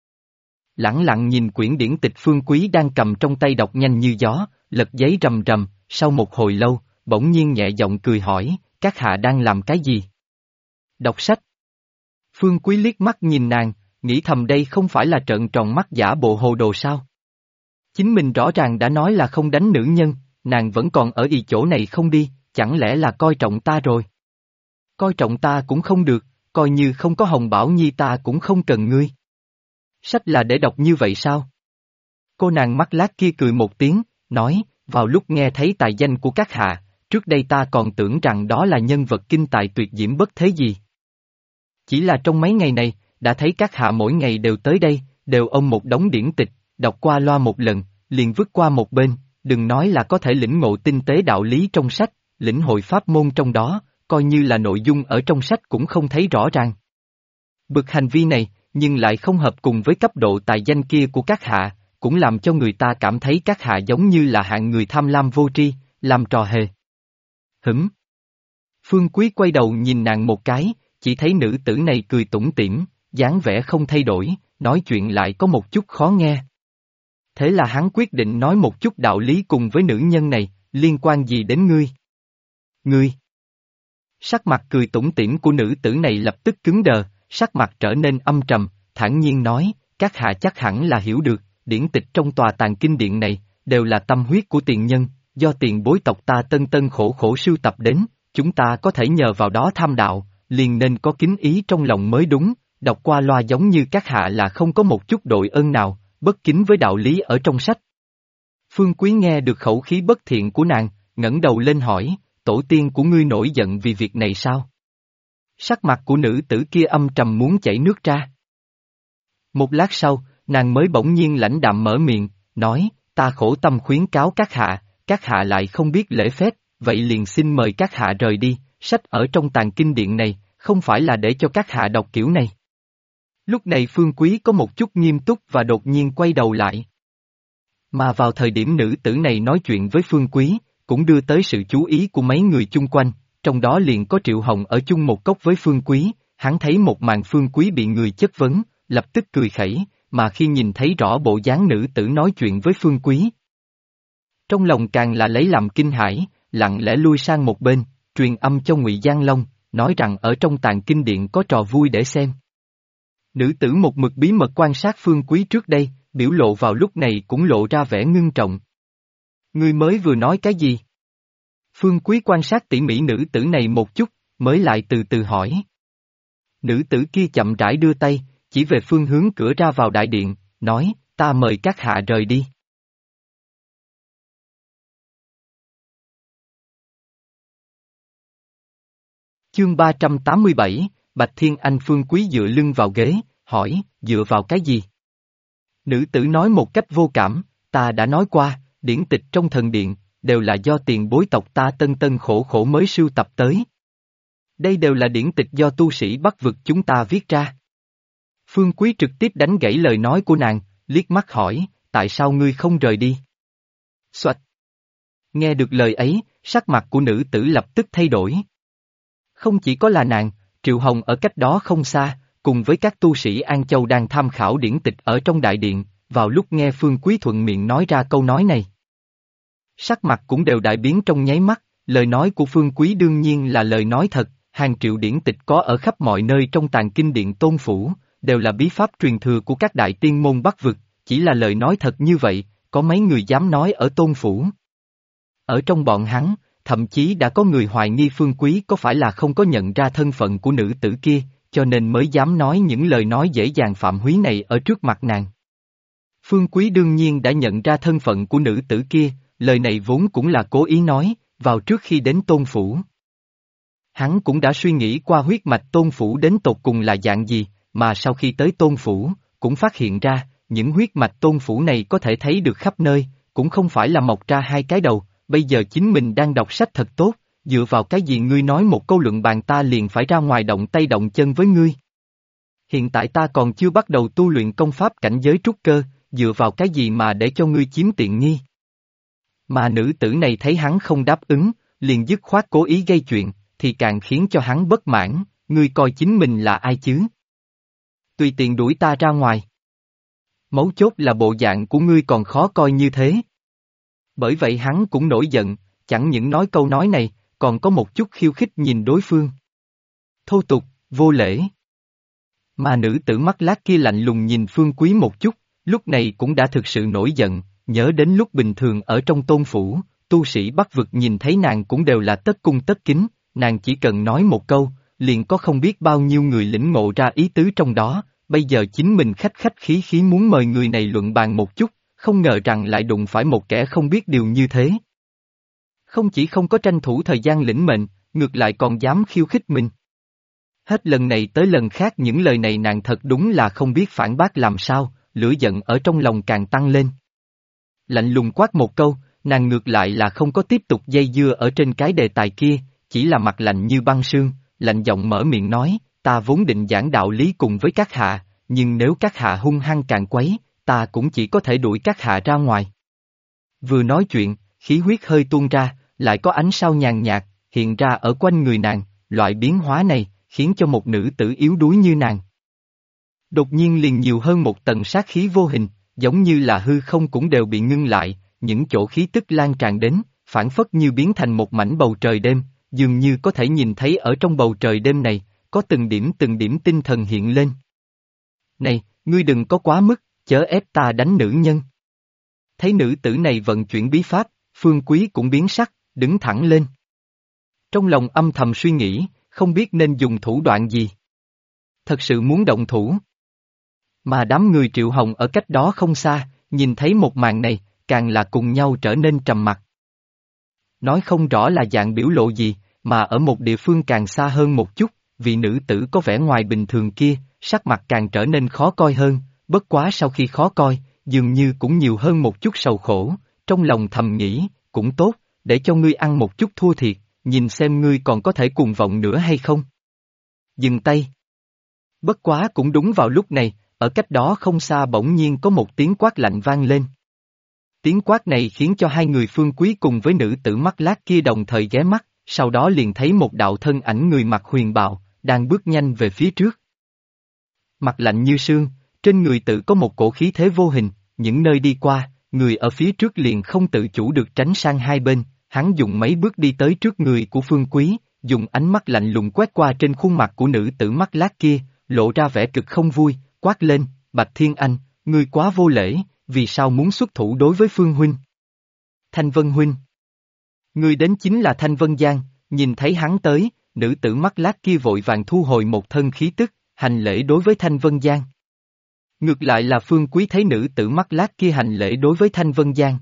Lẳng lặng nhìn quyển điển tịch Phương Quý đang cầm trong tay đọc nhanh như gió, lật giấy rầm rầm, sau một hồi lâu, bỗng nhiên nhẹ giọng cười hỏi, các hạ đang làm cái gì? Đọc sách. Phương Quý liếc mắt nhìn nàng, nghĩ thầm đây không phải là trợn tròn mắt giả bộ hồ đồ sao? Chính mình rõ ràng đã nói là không đánh nữ nhân, nàng vẫn còn ở chỗ này không đi, chẳng lẽ là coi trọng ta rồi? Coi trọng ta cũng không được, coi như không có Hồng Bảo Nhi ta cũng không cần ngươi. Sách là để đọc như vậy sao? Cô nàng mắt lác kia cười một tiếng, nói, vào lúc nghe thấy tài danh của các hạ, trước đây ta còn tưởng rằng đó là nhân vật kinh tài tuyệt diễm bất thế gì. Chỉ là trong mấy ngày này, đã thấy các hạ mỗi ngày đều tới đây, đều ôm một đống điển tịch, đọc qua loa một lần, liền vứt qua một bên, đừng nói là có thể lĩnh ngộ tinh tế đạo lý trong sách, lĩnh hội pháp môn trong đó, coi như là nội dung ở trong sách cũng không thấy rõ ràng. Bực hành vi này, nhưng lại không hợp cùng với cấp độ tài danh kia của các hạ, cũng làm cho người ta cảm thấy các hạ giống như là hạng người tham lam vô tri, làm trò hề. Hửm. Phương Quý quay đầu nhìn nàng một cái, chỉ thấy nữ tử này cười tủm tỉm, dáng vẻ không thay đổi, nói chuyện lại có một chút khó nghe. Thế là hắn quyết định nói một chút đạo lý cùng với nữ nhân này, liên quan gì đến ngươi? Ngươi! Sắc mặt cười tủm tỉm của nữ tử này lập tức cứng đờ, sắc mặt trở nên âm trầm, thản nhiên nói, các hạ chắc hẳn là hiểu được, điển tịch trong tòa tàng kinh điện này, đều là tâm huyết của tiền nhân, do tiền bối tộc ta tân tân khổ khổ sưu tập đến, chúng ta có thể nhờ vào đó tham đạo, liền nên có kính ý trong lòng mới đúng, đọc qua loa giống như các hạ là không có một chút đội ơn nào, bất kính với đạo lý ở trong sách. Phương Quý nghe được khẩu khí bất thiện của nàng, ngẩng đầu lên hỏi, tổ tiên của ngươi nổi giận vì việc này sao? Sắc mặt của nữ tử kia âm trầm muốn chảy nước ra. Một lát sau, nàng mới bỗng nhiên lãnh đạm mở miệng, nói, ta khổ tâm khuyến cáo các hạ lại không biết lễ phép, vậy liền xin mời các hạ rời đi, sách ở trong tàng kinh điện này, không phải là để cho các hạ đọc kiểu này. Lúc này Phương Quý có một chút nghiêm túc và đột nhiên quay đầu lại. Mà vào thời điểm nữ tử này nói chuyện với Phương Quý, cũng đưa tới sự chú ý của mấy người chung quanh, trong đó liền có Triệu Hồng ở chung một cốc với Phương Quý, hắn thấy một màn Phương Quý bị người chất vấn, lập tức cười khẩy, mà khi nhìn thấy rõ bộ dáng nữ tử nói chuyện với Phương Quý. Trong lòng càng là lấy làm kinh hãi, lặng lẽ lui sang một bên, truyền âm cho Ngụy Giang Long, nói rằng ở trong tàng kinh điện có trò vui để xem. Nữ tử một mực bí mật quan sát Phương Quý trước đây, biểu lộ vào lúc này cũng lộ ra vẻ ngưng trọng. Ngươi mới vừa nói cái gì? Phương Quý quan sát tỉ mỉ nữ tử này một chút, mới lại từ từ hỏi. Nữ tử kia chậm rãi đưa tay, chỉ về phương hướng cửa ra vào đại điện, nói, ta mời các hạ rời đi. Chương 387, Bạch Thiên Anh. Phương Quý dựa lưng vào ghế, hỏi, dựa vào cái gì? Nữ tử nói một cách vô cảm, ta đã nói qua, điển tịch trong thần điện, đều là do tiền bối tộc ta tân tân khổ khổ mới sưu tập tới. Đây đều là điển tịch do tu sĩ Bắc vực chúng ta viết ra. Phương Quý trực tiếp đánh gãy lời nói của nàng, liếc mắt hỏi, tại sao ngươi không rời đi? Xoạch! Nghe được lời ấy, sắc mặt của nữ tử lập tức thay đổi. Không chỉ có là nàng, Triệu Hồng ở cách đó không xa, cùng với các tu sĩ An Châu đang tham khảo điển tịch ở trong đại điện, vào lúc nghe Phương Quý thuận miệng nói ra câu nói này. Sắc mặt cũng đều đại biến trong nháy mắt, lời nói của Phương Quý đương nhiên là lời nói thật, hàng triệu điển tịch có ở khắp mọi nơi trong tàng kinh điện Tôn Phủ, đều là bí pháp truyền thừa của các đại tiên môn Bắc vực, chỉ là lời nói thật như vậy, có mấy người dám nói ở Tôn Phủ. Ở trong bọn hắn, thậm chí đã có người hoài nghi Phương Quý có phải là không có nhận ra thân phận của nữ tử kia, cho nên mới dám nói những lời nói dễ dàng phạm húy này ở trước mặt nàng. Phương Quý đương nhiên đã nhận ra thân phận của nữ tử kia, lời này vốn cũng là cố ý nói, vào trước khi đến Tôn Phủ. Hắn cũng đã suy nghĩ qua huyết mạch Tôn Phủ đến tột cùng là dạng gì, mà sau khi tới Tôn Phủ, cũng phát hiện ra, những huyết mạch Tôn Phủ này có thể thấy được khắp nơi, cũng không phải là mọc ra hai cái đầu, bây giờ chính mình đang đọc sách thật tốt, dựa vào cái gì ngươi nói một câu luận bàn ta liền phải ra ngoài động tay động chân với ngươi. Hiện tại ta còn chưa bắt đầu tu luyện công pháp cảnh giới trúc cơ, dựa vào cái gì mà để cho ngươi chiếm tiện nghi. Mà nữ tử này thấy hắn không đáp ứng, liền dứt khoát cố ý gây chuyện, thì càng khiến cho hắn bất mãn, ngươi coi chính mình là ai chứ? Tùy tiện đuổi ta ra ngoài. Mấu chốt là bộ dạng của ngươi còn khó coi như thế. Bởi vậy hắn cũng nổi giận, chẳng những nói câu nói này, còn có một chút khiêu khích nhìn đối phương. Thô tục, vô lễ. Mà nữ tử mắt lác kia lạnh lùng nhìn Phương Quý một chút, lúc này cũng đã thực sự nổi giận, nhớ đến lúc bình thường ở trong Tôn Phủ, tu sĩ Bắc vực nhìn thấy nàng cũng đều là tất cung tất kính, nàng chỉ cần nói một câu, liền có không biết bao nhiêu người lĩnh ngộ ra ý tứ trong đó, bây giờ chính mình khách khách khí khí muốn mời người này luận bàn một chút, không ngờ rằng lại đụng phải một kẻ không biết điều như thế. Không chỉ không có tranh thủ thời gian lĩnh mệnh, ngược lại còn dám khiêu khích mình. Hết lần này tới lần khác những lời này nàng thật đúng là không biết phản bác làm sao, lửa giận ở trong lòng càng tăng lên. Lạnh lùng quát một câu, nàng ngược lại là không có tiếp tục dây dưa ở trên cái đề tài kia, chỉ là mặt lạnh như băng sương, lạnh giọng mở miệng nói, ta vốn định giảng đạo lý cùng với các hạ, nhưng nếu các hạ hung hăng càn quấy, ta cũng chỉ có thể đuổi các hạ ra ngoài. Vừa nói chuyện, khí huyết hơi tuôn ra, lại có ánh sao nhàn nhạt, hiện ra ở quanh người nàng, loại biến hóa này, khiến cho một nữ tử yếu đuối như nàng. Đột nhiên liền nhiều hơn một tầng sát khí vô hình, giống như là hư không cũng đều bị ngưng lại, những chỗ khí tức lan tràn đến, phảng phất như biến thành một mảnh bầu trời đêm, dường như có thể nhìn thấy ở trong bầu trời đêm này, có từng điểm tinh thần hiện lên. Này, ngươi đừng có quá mức, chớ ép ta đánh nữ nhân. Thấy nữ tử này vận chuyển bí pháp, Phương Quý cũng biến sắc, đứng thẳng lên. Trong lòng âm thầm suy nghĩ, không biết nên dùng thủ đoạn gì. Thật sự muốn động thủ. Mà đám người Triệu Hồng ở cách đó không xa, nhìn thấy một màn này, càng là cùng nhau trở nên trầm mặc. Nói không rõ là dạng biểu lộ gì, mà ở một địa phương càng xa hơn một chút, vị nữ tử có vẻ ngoài bình thường kia, sắc mặt càng trở nên khó coi hơn, bất quá sau khi khó coi, dường như cũng nhiều hơn một chút sầu khổ, trong lòng thầm nghĩ, cũng tốt, để cho ngươi ăn một chút thua thiệt, nhìn xem ngươi còn có thể cuồng vọng nữa hay không. Dừng tay. Bất quá cũng đúng vào lúc này, ở cách đó không xa bỗng nhiên có một tiếng quát lạnh vang lên. Tiếng quát này khiến cho hai người Phương Quý cùng với nữ tử mắt lác kia đồng thời ghé mắt, sau đó liền thấy một đạo thân ảnh người mặc huyền bào, đang bước nhanh về phía trước. Mặt lạnh như sương, trên người tự có một cổ khí thế vô hình, những nơi đi qua, người ở phía trước liền không tự chủ được tránh sang hai bên, hắn dùng mấy bước đi tới trước người của Phương Quý, dùng ánh mắt lạnh lùng quét qua trên khuôn mặt của nữ tử mắt lác kia, lộ ra vẻ cực không vui, quát lên, Bạch Thiên Anh, ngươi quá vô lễ, vì sao muốn xuất thủ đối với Phương Huynh? Thanh Vân Huynh. Ngươi đến chính là Thanh Vân Giang, nhìn thấy hắn tới, nữ tử mắt lác kia vội vàng thu hồi một thân khí tức, hành lễ đối với Thanh Vân Giang. Ngược lại là Phương Quý thấy nữ tử mắt lác kia hành lễ đối với Thanh Vân Giang.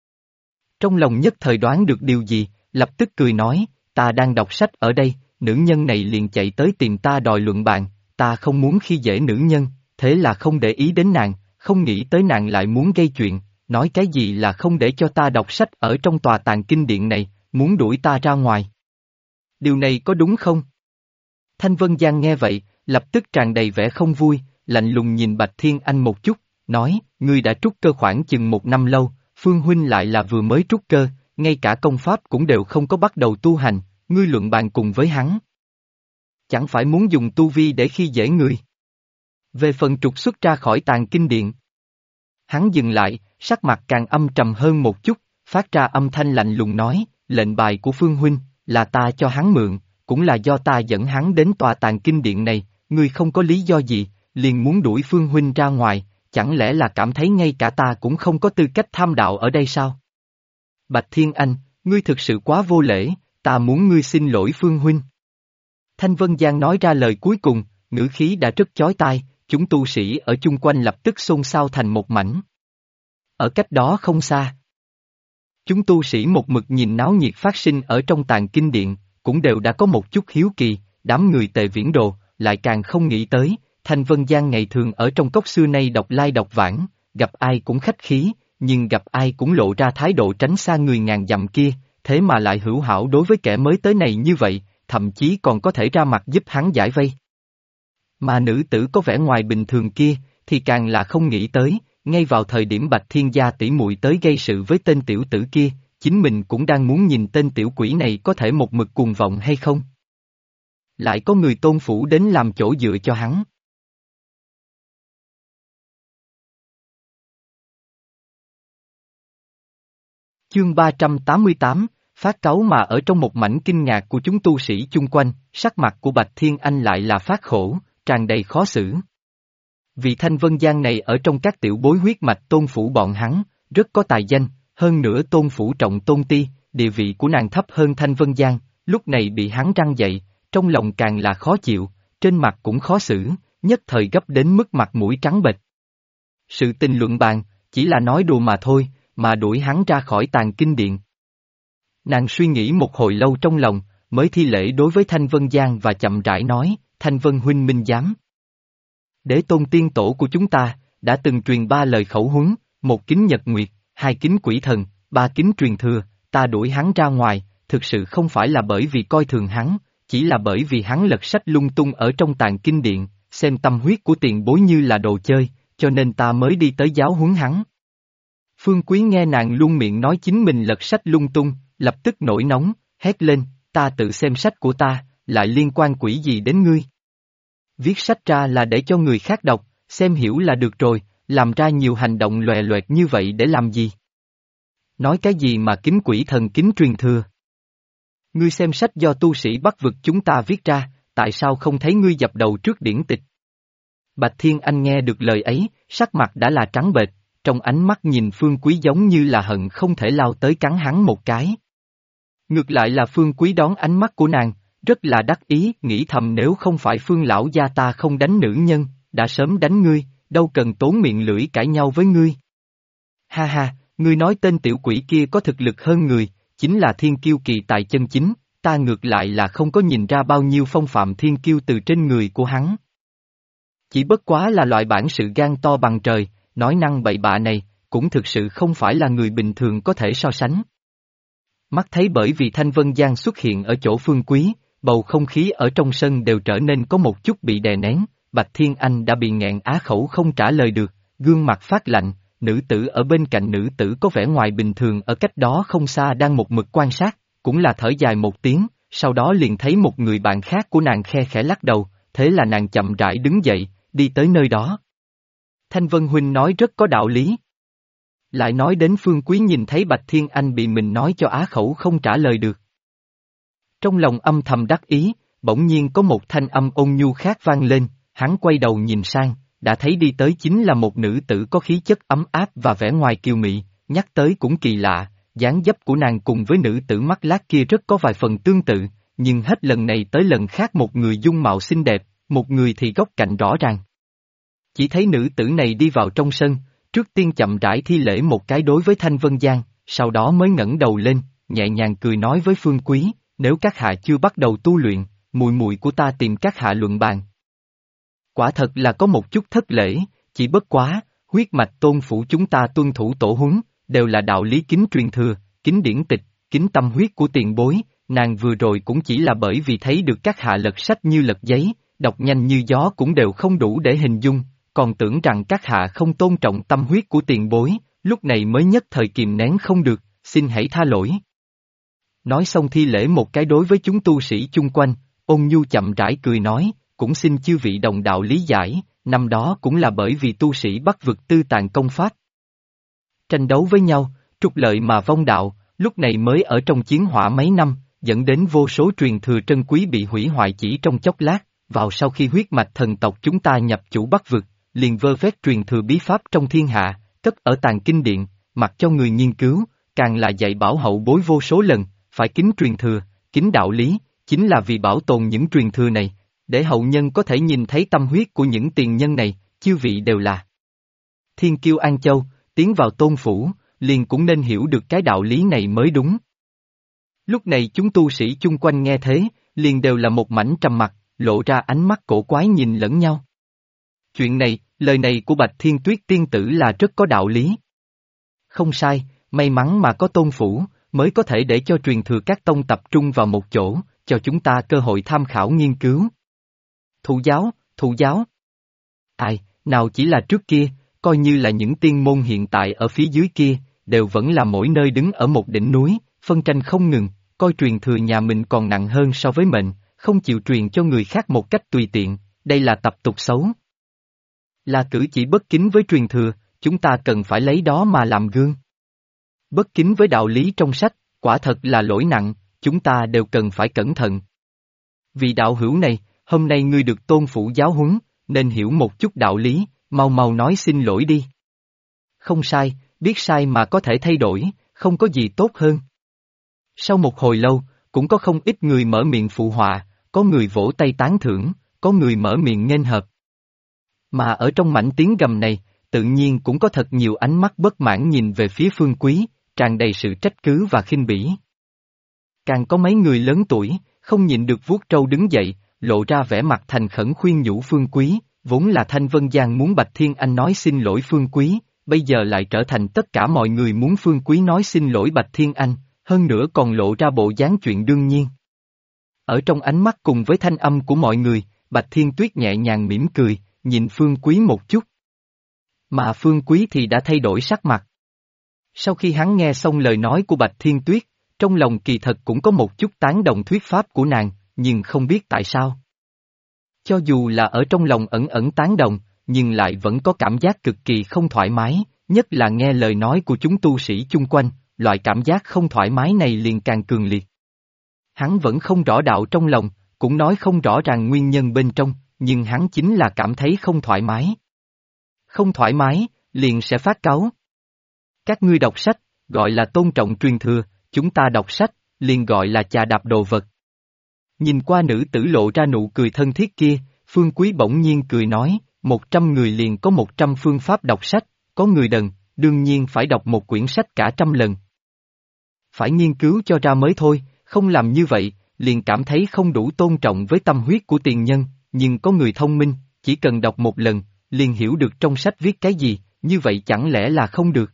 Trong lòng nhất thời đoán được điều gì, lập tức cười nói, ta đang đọc sách ở đây, nữ nhân này liền chạy tới tìm ta đòi luận bàn, ta không muốn khi dễ nữ nhân, thế là không để ý đến nàng, không nghĩ tới nàng lại muốn gây chuyện, nói cái gì là không để cho ta đọc sách ở trong tòa tàng kinh điện này, muốn đuổi ta ra ngoài. Điều này có đúng không? Thanh Vân Giang nghe vậy, lập tức tràn đầy vẻ không vui, lạnh lùng nhìn Bạch Thiên Anh một chút, nói, ngươi đã trúc cơ khoảng chừng 1 năm lâu, Phương Huynh lại là vừa mới trúc cơ, ngay cả công pháp cũng đều không có bắt đầu tu hành, ngươi luận bàn cùng với hắn. Chẳng phải muốn dùng tu vi để khi dễ người. Về phần trục xuất ra khỏi tàng kinh điện. Hắn dừng lại, sắc mặt càng âm trầm hơn một chút, phát ra âm thanh lạnh lùng nói, lệnh bài của Phương Huynh, là ta cho hắn mượn, cũng là do ta dẫn hắn đến tòa tàng kinh điện này, ngươi không có lý do gì, liền muốn đuổi Phương Huynh ra ngoài, chẳng lẽ là cảm thấy ngay cả ta cũng không có tư cách tham đạo ở đây sao? Bạch Thiên Anh, ngươi thực sự quá vô lễ, ta muốn ngươi xin lỗi Phương Huynh. Thanh Vân Giang nói ra lời cuối cùng, ngữ khí đã rất chói tai, chúng tu sĩ ở chung quanh lập tức xôn xao thành một mảnh. Ở cách đó không xa. Chúng tu sĩ một mực nhìn náo nhiệt phát sinh ở trong tàng kinh điện, cũng đều đã có một chút hiếu kỳ, đám người Tề Viễn Đồ, lại càng không nghĩ tới, Thanh Vân Giang ngày thường ở trong cốc xưa nay độc lai độc vãng, gặp ai cũng khách khí, nhưng gặp ai cũng lộ ra thái độ tránh xa người ngàn dặm kia, thế mà lại hữu hảo đối với kẻ mới tới này như vậy, thậm chí còn có thể ra mặt giúp hắn giải vây. Mà nữ tử có vẻ ngoài bình thường kia, thì càng là không nghĩ tới, ngay vào thời điểm Bạch Thiên gia tỷ muội tới gây sự với tên tiểu tử kia, chính mình cũng đang muốn nhìn tên tiểu quỷ này có thể một mực cuồng vọng hay không. Lại có người Tôn phủ đến làm chỗ dựa cho hắn. Chương 388, phát cáu mà ở trong một mảnh kinh ngạc của chúng tu sĩ chung quanh, sắc mặt của Bạch Thiên Anh lại là phát khổ, tràn đầy khó xử. Vì Thanh Vân Giang này ở trong các tiểu bối huyết mạch Tôn phủ bọn hắn, rất có tài danh, hơn nữa Tôn phủ trọng Tôn ti, địa vị của nàng thấp hơn Thanh Vân Giang, lúc này bị hắn răng dậy, trong lòng càng là khó chịu, trên mặt cũng khó xử, nhất thời gấp đến mức mặt mũi trắng bệch. Sự tình luận bàn, chỉ là nói đùa mà thôi, mà đuổi hắn ra khỏi tàng kinh điện. Nàng suy nghĩ một hồi lâu trong lòng, mới thi lễ đối với Thanh Vân Giang và chậm rãi nói, Thanh Vân huynh minh giám. Đế tôn tiên tổ của chúng ta, đã từng truyền 3 lời khẩu huấn, 1 kính nhật nguyệt, 2 kính quỷ thần, 3 kính truyền thừa, ta đuổi hắn ra ngoài, thực sự không phải là bởi vì coi thường hắn, chỉ là bởi vì hắn lật sách lung tung ở trong tàng kinh điện, xem tâm huyết của tiền bối như là đồ chơi, cho nên ta mới đi tới giáo huấn hắn. Phương Quý nghe nàng luôn miệng nói chính mình lật sách lung tung, lập tức nổi nóng, hét lên, ta tự xem sách của ta, lại liên quan quỷ gì đến ngươi? Viết sách ra là để cho người khác đọc, xem hiểu là được rồi, làm ra nhiều hành động lòe loẹt như vậy để làm gì? Nói cái gì mà kính quỷ thần kính truyền thừa? Ngươi xem sách do tu sĩ Bắc vực chúng ta viết ra, tại sao không thấy ngươi dập đầu trước điển tịch? Bạch Thiên Anh nghe được lời ấy, sắc mặt đã là trắng bệch, trong ánh mắt nhìn Phương Quý giống như là hận không thể lao tới cắn hắn một cái. Ngược lại là Phương Quý đón ánh mắt của nàng, rất là đắc ý, nghĩ thầm nếu không phải Phương lão gia ta không đánh nữ nhân, đã sớm đánh ngươi, đâu cần tốn miệng lưỡi cãi nhau với ngươi. Ha ha, ngươi nói tên tiểu quỷ kia có thực lực hơn người, chính là thiên kiêu kỳ tài chân chính, ta ngược lại là không có nhìn ra bao nhiêu phong phạm thiên kiêu từ trên người của hắn. Chỉ bất quá là loại bản sự gan to bằng trời, nói năng bậy bạ này, cũng thực sự không phải là người bình thường có thể so sánh. Mắt thấy bởi vì Thanh Vân Giang xuất hiện ở chỗ Phương Quý, bầu không khí ở trong sân đều trở nên có một chút bị đè nén, Bạch Thiên Anh đã bị nghẹn á khẩu không trả lời được, gương mặt phát lạnh, nữ tử ở bên cạnh nữ tử có vẻ ngoài bình thường ở cách đó không xa đang một mực quan sát, cũng là thở dài một tiếng, sau đó liền thấy một người bạn khác của nàng khe khẽ lắc đầu, thế là nàng chậm rãi đứng dậy, đi tới nơi đó. Thanh Vân huynh nói rất có đạo lý. Lại nói đến Phương Quý nhìn thấy Bạch Thiên Anh bị mình nói cho á khẩu không trả lời được. Trong lòng âm thầm đắc ý, bỗng nhiên có một thanh âm ôn nhu khác vang lên, hắn quay đầu nhìn sang, đã thấy đi tới chính là một nữ tử có khí chất ấm áp và vẻ ngoài kiều mị, nhắc tới cũng kỳ lạ, dáng dấp của nàng cùng với nữ tử mắt lác kia rất có vài phần tương tự, nhưng hết lần này tới lần khác một người dung mạo xinh đẹp, một người thì góc cạnh rõ ràng. Chỉ thấy nữ tử này đi vào trong sân, trước tiên chậm rãi thi lễ một cái đối với Thanh Vân Giang, sau đó mới ngẩng đầu lên, nhẹ nhàng cười nói với Phương Quý, nếu các hạ chưa bắt đầu tu luyện, muội muội của ta tìm các hạ luận bàn. Quả thật là có một chút thất lễ, chỉ bất quá, huyết mạch tôn phủ chúng ta tuân thủ tổ huấn, đều là đạo lý kính truyền thừa, kính điển tịch, kính tâm huyết của tiền bối, nàng vừa rồi cũng chỉ là bởi vì thấy được các hạ lật sách như lật giấy, đọc nhanh như gió cũng đều không đủ để hình dung, còn tưởng rằng các hạ không tôn trọng tâm huyết của tiền bối, lúc này mới nhất thời kìm nén không được, xin hãy tha lỗi. Nói xong thi lễ một cái đối với chúng tu sĩ chung quanh, ôn nhu chậm rãi cười nói, cũng xin chư vị đồng đạo lý giải, năm đó cũng là bởi vì tu sĩ Bắc vực tư tàn công pháp. Tranh đấu với nhau, trục lợi mà vong đạo, lúc này mới ở trong chiến hỏa mấy năm, dẫn đến vô số truyền thừa trân quý bị hủy hoại chỉ trong chốc lát, vào sau khi huyết mạch thần tộc chúng ta nhập chủ Bắc vực, liền vơ vét truyền thừa bí pháp trong thiên hạ, cất ở tàng kinh điện, mặc cho người nghiên cứu, càng là dạy bảo hậu bối vô số lần, phải kính truyền thừa, kính đạo lý, chính là vì bảo tồn những truyền thừa này, để hậu nhân có thể nhìn thấy tâm huyết của những tiền nhân này, chư vị đều là thiên kiêu An Châu, tiến vào tôn phủ, liền cũng nên hiểu được cái đạo lý này mới đúng. Lúc này chúng tu sĩ chung quanh nghe thế, liền đều là một mảnh trầm mặc, lộ ra ánh mắt cổ quái nhìn lẫn nhau. Chuyện này, lời này của Bạch Thiên Tuyết tiên tử là rất có đạo lý. Không sai, may mắn mà có tôn phủ, mới có thể để cho truyền thừa các tông tập trung vào một chỗ, cho chúng ta cơ hội tham khảo nghiên cứu. Thụ giáo. Ai, nào chỉ là trước kia, coi như là những tiên môn hiện tại ở phía dưới kia, đều vẫn là mỗi nơi đứng ở một đỉnh núi, phân tranh không ngừng, coi truyền thừa nhà mình còn nặng hơn so với mệnh, không chịu truyền cho người khác một cách tùy tiện, đây là tập tục xấu. Là cử chỉ bất kính với truyền thừa, chúng ta cần phải lấy đó mà làm gương. Bất kính với đạo lý trong sách, quả thật là lỗi nặng, chúng ta đều cần phải cẩn thận. Vì đạo hữu này, hôm nay ngươi được tôn phủ giáo huấn, nên hiểu một chút đạo lý, mau mau nói xin lỗi đi. Không sai, biết sai mà có thể thay đổi, không có gì tốt hơn. Sau một hồi lâu, cũng có không ít người mở miệng phụ họa, có người vỗ tay tán thưởng, có người mở miệng nghênh hợp. Mà ở trong mảnh tiếng gầm này, tự nhiên cũng có thật nhiều ánh mắt bất mãn nhìn về phía Phương Quý, tràn đầy sự trách cứ và khinh bỉ. Càng có mấy người lớn tuổi, không nhịn được vuốt trâu đứng dậy, lộ ra vẻ mặt thành khẩn khuyên nhủ Phương Quý, vốn là Thanh Vân Giang muốn Bạch Thiên Anh nói xin lỗi Phương Quý, bây giờ lại trở thành tất cả mọi người muốn Phương Quý nói xin lỗi Bạch Thiên Anh, hơn nữa còn lộ ra bộ dáng chuyện đương nhiên. Ở trong ánh mắt cùng với thanh âm của mọi người, Bạch Thiên Tuyết nhẹ nhàng mỉm cười, nhìn Phương Quý một chút. Mà Phương Quý thì đã thay đổi sắc mặt. Sau khi hắn nghe xong lời nói của Bạch Thiên Tuyết, trong lòng kỳ thật cũng có một chút tán đồng thuyết pháp của nàng, nhưng không biết tại sao. Cho dù là ở trong lòng ẩn ẩn tán đồng, nhưng lại vẫn có cảm giác cực kỳ không thoải mái, nhất là nghe lời nói của chúng tu sĩ chung quanh, loại cảm giác không thoải mái này liền càng cường liệt. Hắn vẫn không rõ đạo trong lòng, cũng nói không rõ ràng nguyên nhân bên trong, nhưng hắn chính là cảm thấy không thoải mái. Không thoải mái, liền sẽ phát cáu. Các ngươi đọc sách, gọi là tôn trọng truyền thừa, chúng ta đọc sách, liền gọi là chà đạp đồ vật. Nhìn qua nữ tử lộ ra nụ cười thân thiết kia, Phương Quý bỗng nhiên cười nói, 100 người liền có 100 phương pháp đọc sách, có người đần, đương nhiên phải đọc một quyển sách cả trăm lần. Phải nghiên cứu cho ra mới thôi, không làm như vậy, liền cảm thấy không đủ tôn trọng với tâm huyết của tiền nhân, nhưng có người thông minh, chỉ cần đọc một lần, liền hiểu được trong sách viết cái gì, như vậy chẳng lẽ là không được.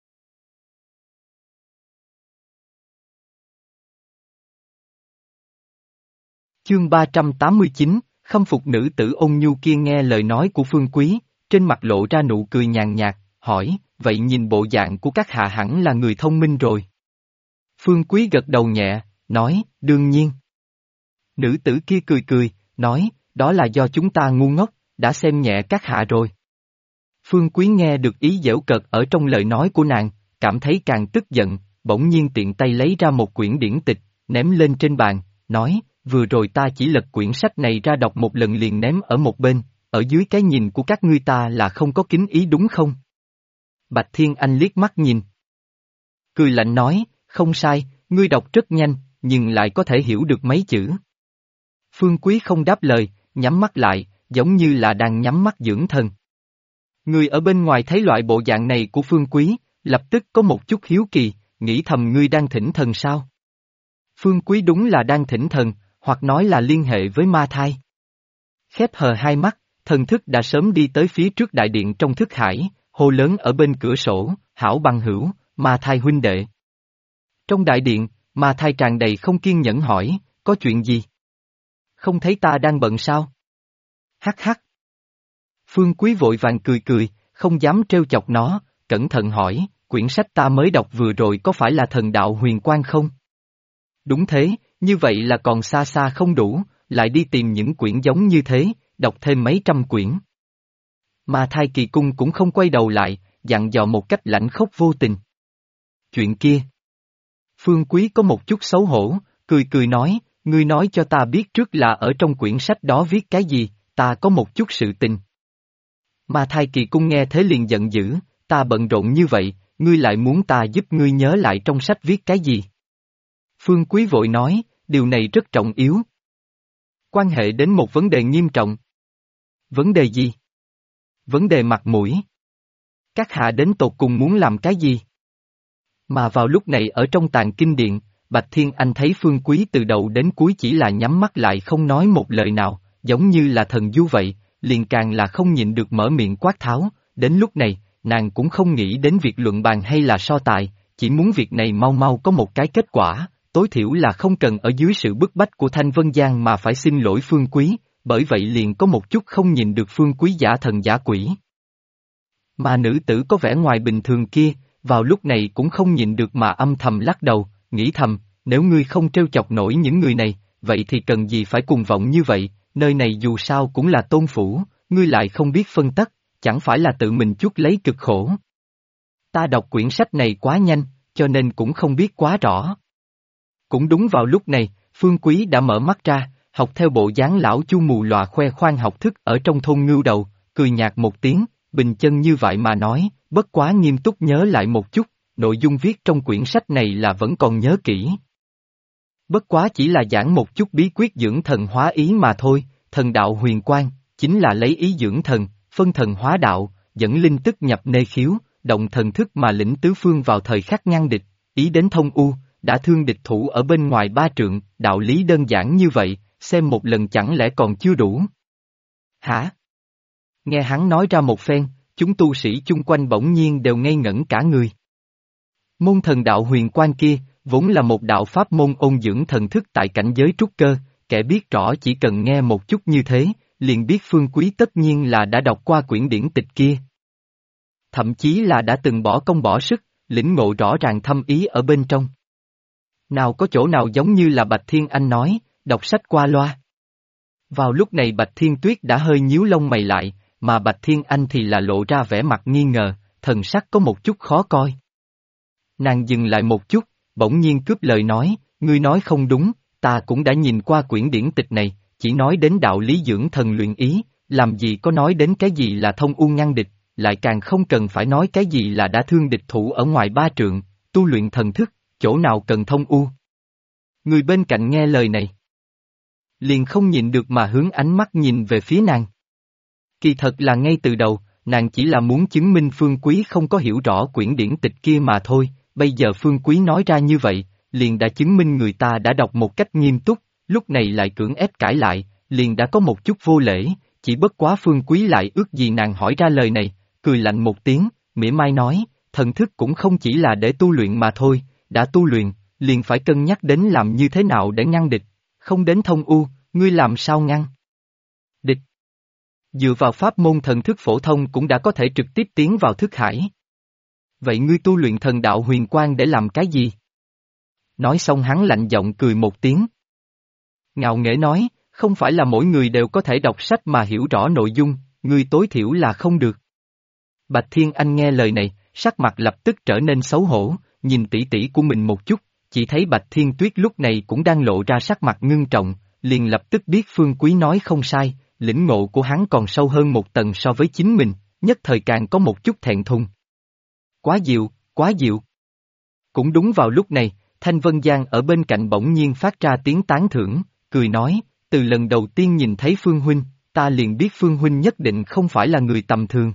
Chương 389, khâm phục nữ tử ôn nhu kia nghe lời nói của Phương Quý, trên mặt lộ ra nụ cười nhàn nhạt, hỏi, vậy nhìn bộ dạng của các hạ hẳn là người thông minh rồi. Phương Quý gật đầu nhẹ, nói, đương nhiên. Nữ tử kia cười cười, nói, đó là do chúng ta ngu ngốc, đã xem nhẹ các hạ rồi. Phương Quý nghe được ý giễu cợt ở trong lời nói của nàng, cảm thấy càng tức giận, bỗng nhiên tiện tay lấy ra một quyển điển tịch, ném lên trên bàn, nói, vừa rồi ta chỉ lật quyển sách này ra đọc một lần liền ném ở một bên, ở dưới cái nhìn của các ngươi ta là không có kính ý đúng không? Bạch Thiên Anh liếc mắt nhìn. Cười lạnh nói, không sai, ngươi đọc rất nhanh, nhưng lại có thể hiểu được mấy chữ. Phương Quý không đáp lời, nhắm mắt lại, giống như là đang nhắm mắt dưỡng thần. Người ở bên ngoài thấy loại bộ dạng này của Phương Quý, lập tức có một chút hiếu kỳ, nghĩ thầm ngươi đang thỉnh thần sao? Phương Quý đúng là đang thỉnh thần, hoặc nói là liên hệ với ma thai. Khép hờ hai mắt, thần thức đã sớm đi tới phía trước đại điện trong thức hải, hô lớn ở bên cửa sổ, hảo bằng hữu, ma thai huynh đệ. Trong đại điện, ma thai tràn đầy không kiên nhẫn hỏi, có chuyện gì? Không thấy ta đang bận sao? Hắc hắc. Phương Quý vội vàng cười cười, không dám trêu chọc nó, cẩn thận hỏi, quyển sách ta mới đọc vừa rồi có phải là thần đạo huyền quang không? Đúng thế, như vậy là còn xa xa không đủ, lại đi tìm những quyển giống như thế, đọc thêm mấy trăm quyển. Mà Thai Kỳ Cung cũng không quay đầu lại, dặn dò một cách lãnh khốc vô tình. Chuyện kia. Phương Quý có một chút xấu hổ, cười cười nói, ngươi nói cho ta biết trước là ở trong quyển sách đó viết cái gì, ta có một chút sự tình. Mà Thai Kỳ Cung nghe thế liền giận dữ, ta bận rộn như vậy, ngươi lại muốn ta giúp ngươi nhớ lại trong sách viết cái gì? Phương Quý vội nói, điều này rất trọng yếu. Quan hệ đến một vấn đề nghiêm trọng. Vấn đề gì? Vấn đề mặt mũi. Các hạ đến tột cùng muốn làm cái gì? Mà vào lúc này ở trong tàng kinh điện, Bạch Thiên Anh thấy Phương Quý từ đầu đến cuối chỉ là nhắm mắt lại không nói một lời nào, giống như là thần du vậy, liền càng là không nhịn được mở miệng quát tháo, đến lúc này, nàng cũng không nghĩ đến việc luận bàn hay là so tài, chỉ muốn việc này mau mau có một cái kết quả, tối thiểu là không cần ở dưới sự bức bách của Thanh Vân Giang mà phải xin lỗi Phương Quý, bởi vậy liền có một chút không nhìn được Phương Quý giả thần giả quỷ. Mà nữ tử có vẻ ngoài bình thường kia, vào lúc này cũng không nhịn được mà âm thầm lắc đầu, nghĩ thầm, nếu ngươi không trêu chọc nổi những người này, vậy thì cần gì phải cuồng vọng như vậy, nơi này dù sao cũng là tôn phủ, ngươi lại không biết phân tất, chẳng phải là tự mình chuốc lấy cực khổ. Ta đọc quyển sách này quá nhanh, cho nên cũng không biết quá rõ. Cũng đúng vào lúc này, Phương Quý đã mở mắt ra, học theo bộ dáng lão chu mù lòa khoe khoang học thức ở trong thôn ngưu đầu, cười nhạt một tiếng, bình chân như vậy mà nói, bất quá nghiêm túc nhớ lại một chút, nội dung viết trong quyển sách này là vẫn còn nhớ kỹ. Bất quá chỉ là giảng một chút bí quyết dưỡng thần hóa ý mà thôi, thần đạo huyền quang, chính là lấy ý dưỡng thần, phân thần hóa đạo, dẫn linh tức nhập nê khiếu, động thần thức mà lĩnh tứ phương vào thời khắc ngăn địch, ý đến thông u, đã thương địch thủ ở bên ngoài ba trượng, đạo lý đơn giản như vậy, xem một lần chẳng lẽ còn chưa đủ. Hả? Nghe hắn nói ra một phen, chúng tu sĩ chung quanh bỗng nhiên đều ngây ngẩn cả người. Môn thần đạo huyền quang kia, vốn là một đạo pháp môn ôn dưỡng thần thức tại cảnh giới trúc cơ, kẻ biết rõ chỉ cần nghe một chút như thế, liền biết Phương Quý tất nhiên là đã đọc qua quyển điển tịch kia. Thậm chí là đã từng bỏ công bỏ sức, lĩnh ngộ rõ ràng thâm ý ở bên trong. Nào có chỗ nào giống như là Bạch Thiên Anh nói, đọc sách qua loa. Vào lúc này Bạch Thiên Tuyết đã hơi nhíu lông mày lại, mà Bạch Thiên Anh thì là lộ ra vẻ mặt nghi ngờ, thần sắc có một chút khó coi. Nàng dừng lại một chút, bỗng nhiên cướp lời nói, ngươi nói không đúng, ta cũng đã nhìn qua quyển điển tịch này, chỉ nói đến đạo lý dưỡng thần luyện ý, làm gì có nói đến cái gì là thông u ngăn địch, lại càng không cần phải nói cái gì là đã thương địch thủ ở ngoài ba trượng, tu luyện thần thức, chỗ nào cần thông u. Người bên cạnh nghe lời này, liền không nhịn được mà hướng ánh mắt nhìn về phía nàng. Kỳ thật là ngay từ đầu, nàng chỉ là muốn chứng minh Phương Quý không có hiểu rõ quyển điển tịch kia mà thôi, bây giờ Phương Quý nói ra như vậy, liền đã chứng minh người ta đã đọc một cách nghiêm túc, lúc này lại cưỡng ép cãi lại, liền đã có một chút vô lễ, chỉ bất quá Phương Quý lại ước gì nàng hỏi ra lời này, cười lạnh một tiếng, mỉa mai nói, thần thức cũng không chỉ là để tu luyện mà thôi, đã tu luyện, liền phải cân nhắc đến làm như thế nào để ngăn địch, không đến thông u, ngươi làm sao ngăn địch. Dựa vào pháp môn thần thức phổ thông cũng đã có thể trực tiếp tiến vào thức hải. Vậy ngươi tu luyện thần đạo huyền quang để làm cái gì? Nói xong hắn lạnh giọng cười một tiếng. Ngạo nghễ nói, không phải là mỗi người đều có thể đọc sách mà hiểu rõ nội dung, ngươi tối thiểu là không được. Bạch Thiên Anh nghe lời này, sắc mặt lập tức trở nên xấu hổ, nhìn tỷ tỷ của mình một chút, chỉ thấy Bạch Thiên Tuyết lúc này cũng đang lộ ra sắc mặt ngưng trọng, liền lập tức biết Phương Quý nói không sai, lĩnh ngộ của hắn còn sâu hơn một tầng so với chính mình, nhất thời càng có một chút thẹn thùng. Quá diệu, quá diệu. Cũng đúng vào lúc này, Thanh Vân Giang ở bên cạnh bỗng nhiên phát ra tiếng tán thưởng, cười nói, từ lần đầu tiên nhìn thấy Phương Huynh, ta liền biết Phương Huynh nhất định không phải là người tầm thường.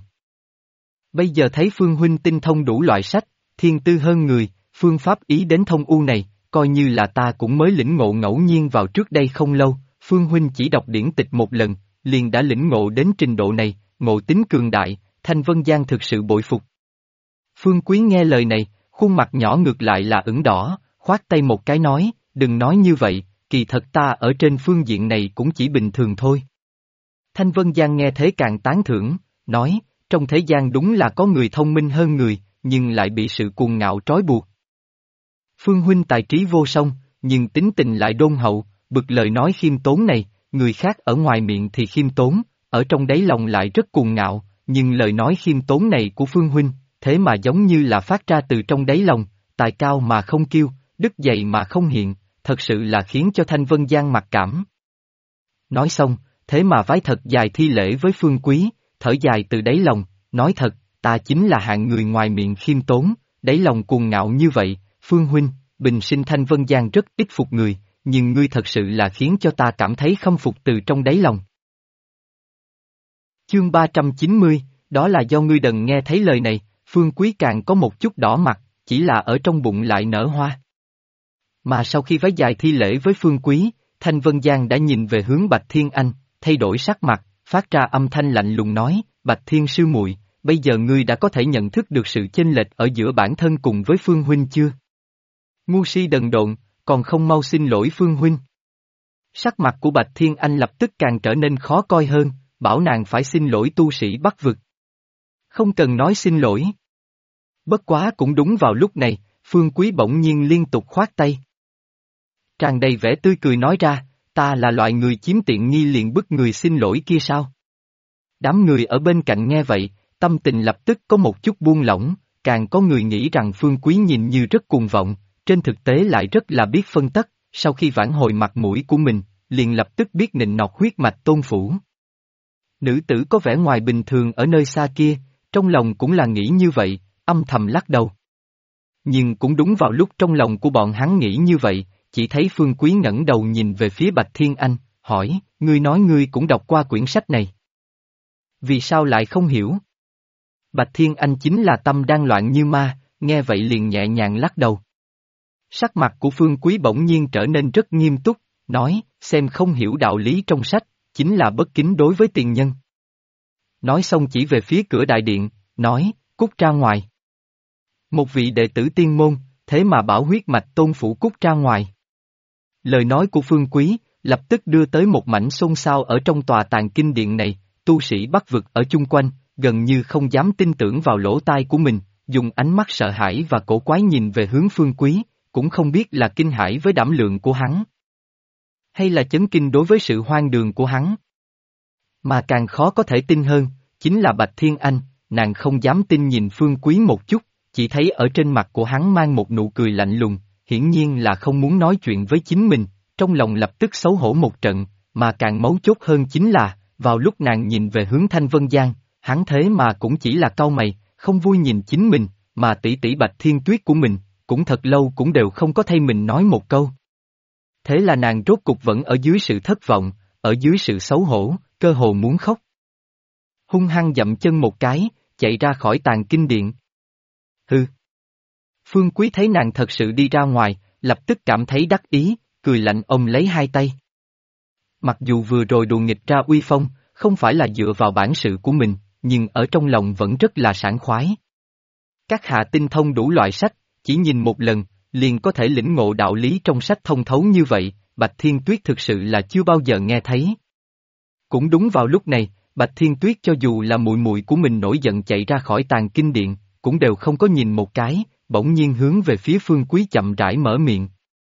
Bây giờ thấy Phương Huynh tinh thông đủ loại sách, thiên tư hơn người, phương pháp ý đến thông u này, coi như là ta cũng mới lĩnh ngộ ngẫu nhiên vào trước đây không lâu, Phương Huynh chỉ đọc điển tịch một lần, liền đã lĩnh ngộ đến trình độ này, ngộ tính cường đại, Thanh Vân Giang thực sự bội phục. Phương Quý nghe lời này, khuôn mặt nhỏ ngược lại là ửng đỏ, khoát tay một cái nói, đừng nói như vậy, kỳ thật ta ở trên phương diện này cũng chỉ bình thường thôi. Thanh Vân Giang nghe thế càng tán thưởng, nói, trong thế gian đúng là có người thông minh hơn người, nhưng lại bị sự cuồng ngạo trói buộc. Phương Huynh tài trí vô song, nhưng tính tình lại đôn hậu, bực lời nói khiêm tốn này, người khác ở ngoài miệng thì khiêm tốn, ở trong đáy lòng lại rất cuồng ngạo, nhưng lời nói khiêm tốn này của Phương Huynh, thế mà giống như là phát ra từ trong đáy lòng, tài cao mà không kiêu, đức dày mà không hiện, thật sự là khiến cho Thanh Vân Giang mặc cảm. Nói xong, thế mà vái thật dài thi lễ với Phương Quý, thở dài từ đáy lòng, nói thật, ta chính là hạng người ngoài miệng khiêm tốn, đáy lòng cuồng ngạo như vậy, Phương Huynh, bình sinh Thanh Vân Giang rất ít phục người, nhưng ngươi thật sự là khiến cho ta cảm thấy khâm phục từ trong đáy lòng. Chương 390, đó là do ngươi đần nghe thấy lời này, Phương Quý càng có một chút đỏ mặt, chỉ là ở trong bụng lại nở hoa. Mà sau khi vái dài thi lễ với Phương Quý, Thanh Vân Giang đã nhìn về hướng Bạch Thiên Anh, thay đổi sắc mặt, phát ra âm thanh lạnh lùng nói, Bạch Thiên sư muội, bây giờ ngươi đã có thể nhận thức được sự chênh lệch ở giữa bản thân cùng với Phương Huynh chưa? Ngu si đần độn, còn không mau xin lỗi Phương Huynh. Sắc mặt của Bạch Thiên Anh lập tức càng trở nên khó coi hơn, bảo nàng phải xin lỗi tu sĩ Bắc vực. Không cần nói xin lỗi. Bất quá cũng đúng vào lúc này, Phương Quý bỗng nhiên liên tục khoát tay. Tràn đầy vẻ tươi cười nói ra, ta là loại người chiếm tiện nghi liền bức người xin lỗi kia sao? Đám người ở bên cạnh nghe vậy, tâm tình lập tức có một chút buông lỏng, càng có người nghĩ rằng Phương Quý nhìn như rất cuồng vọng, trên thực tế lại rất là biết phân tất, sau khi vãn hồi mặt mũi của mình, liền lập tức biết nịnh nọt huyết mạch Tôn Phủ. Nữ tử có vẻ ngoài bình thường ở nơi xa kia, trong lòng cũng là nghĩ như vậy, âm thầm lắc đầu. Nhưng cũng đúng vào lúc trong lòng của bọn hắn nghĩ như vậy, chỉ thấy Phương Quý ngẩng đầu nhìn về phía Bạch Thiên Anh, hỏi, ngươi nói ngươi cũng đọc qua quyển sách này. Vì sao lại không hiểu? Bạch Thiên Anh chính là tâm đang loạn như ma, nghe vậy liền nhẹ nhàng lắc đầu. Sắc mặt của Phương Quý bỗng nhiên trở nên rất nghiêm túc, nói, xem không hiểu đạo lý trong sách, chính là bất kính đối với tiền nhân. Nói xong chỉ về phía cửa đại điện, nói, cút ra ngoài. Một vị đệ tử tiên môn, thế mà bảo huyết mạch Tôn Phủ cút ra ngoài. Lời nói của Phương Quý, lập tức đưa tới một mảnh xôn xao ở trong tòa tàng kinh điện này, tu sĩ Bắc vực ở chung quanh, gần như không dám tin tưởng vào lỗ tai của mình, dùng ánh mắt sợ hãi và cổ quái nhìn về hướng Phương Quý, cũng không biết là kinh hãi với đảm lượng của hắn, hay là chấn kinh đối với sự hoang đường của hắn. Mà càng khó có thể tin hơn, chính là Bạch Thiên Anh, nàng không dám tin nhìn Phương Quý một chút, chỉ thấy ở trên mặt của hắn mang một nụ cười lạnh lùng, hiển nhiên là không muốn nói chuyện với chính mình, trong lòng lập tức xấu hổ một trận, mà càng mấu chốt hơn chính là, vào lúc nàng nhìn về hướng Thanh Vân Giang, hắn thế mà cũng chỉ là cau mày, không vui nhìn chính mình, mà tỷ tỷ Bạch Thiên Tuyết của mình, cũng thật lâu cũng đều không có thay mình nói một câu. Thế là nàng rốt cục vẫn ở dưới sự thất vọng, ở dưới sự xấu hổ, cơ hồ muốn khóc. Hung hăng dậm chân một cái, chạy ra khỏi tàng kinh điện. Hừ. Phương Quý thấy nàng thật sự đi ra ngoài, lập tức cảm thấy đắc ý, cười lạnh ôm lấy hai tay. Mặc dù vừa rồi đùa nghịch ra uy phong, không phải là dựa vào bản sự của mình, nhưng ở trong lòng vẫn rất là sảng khoái. Các hạ tinh thông đủ loại sách, chỉ nhìn một lần, liền có thể lĩnh ngộ đạo lý trong sách thông thấu như vậy, Bạch Thiên Tuyết thực sự là chưa bao giờ nghe thấy. Cũng đúng vào lúc này, Bạch Thiên Tuyết cho dù là muội muội của mình nổi giận chạy ra khỏi tàng kinh điện, cũng đều không có nhìn một cái, bỗng nhiên hướng về phía Phương Quý chậm rãi mở miệng.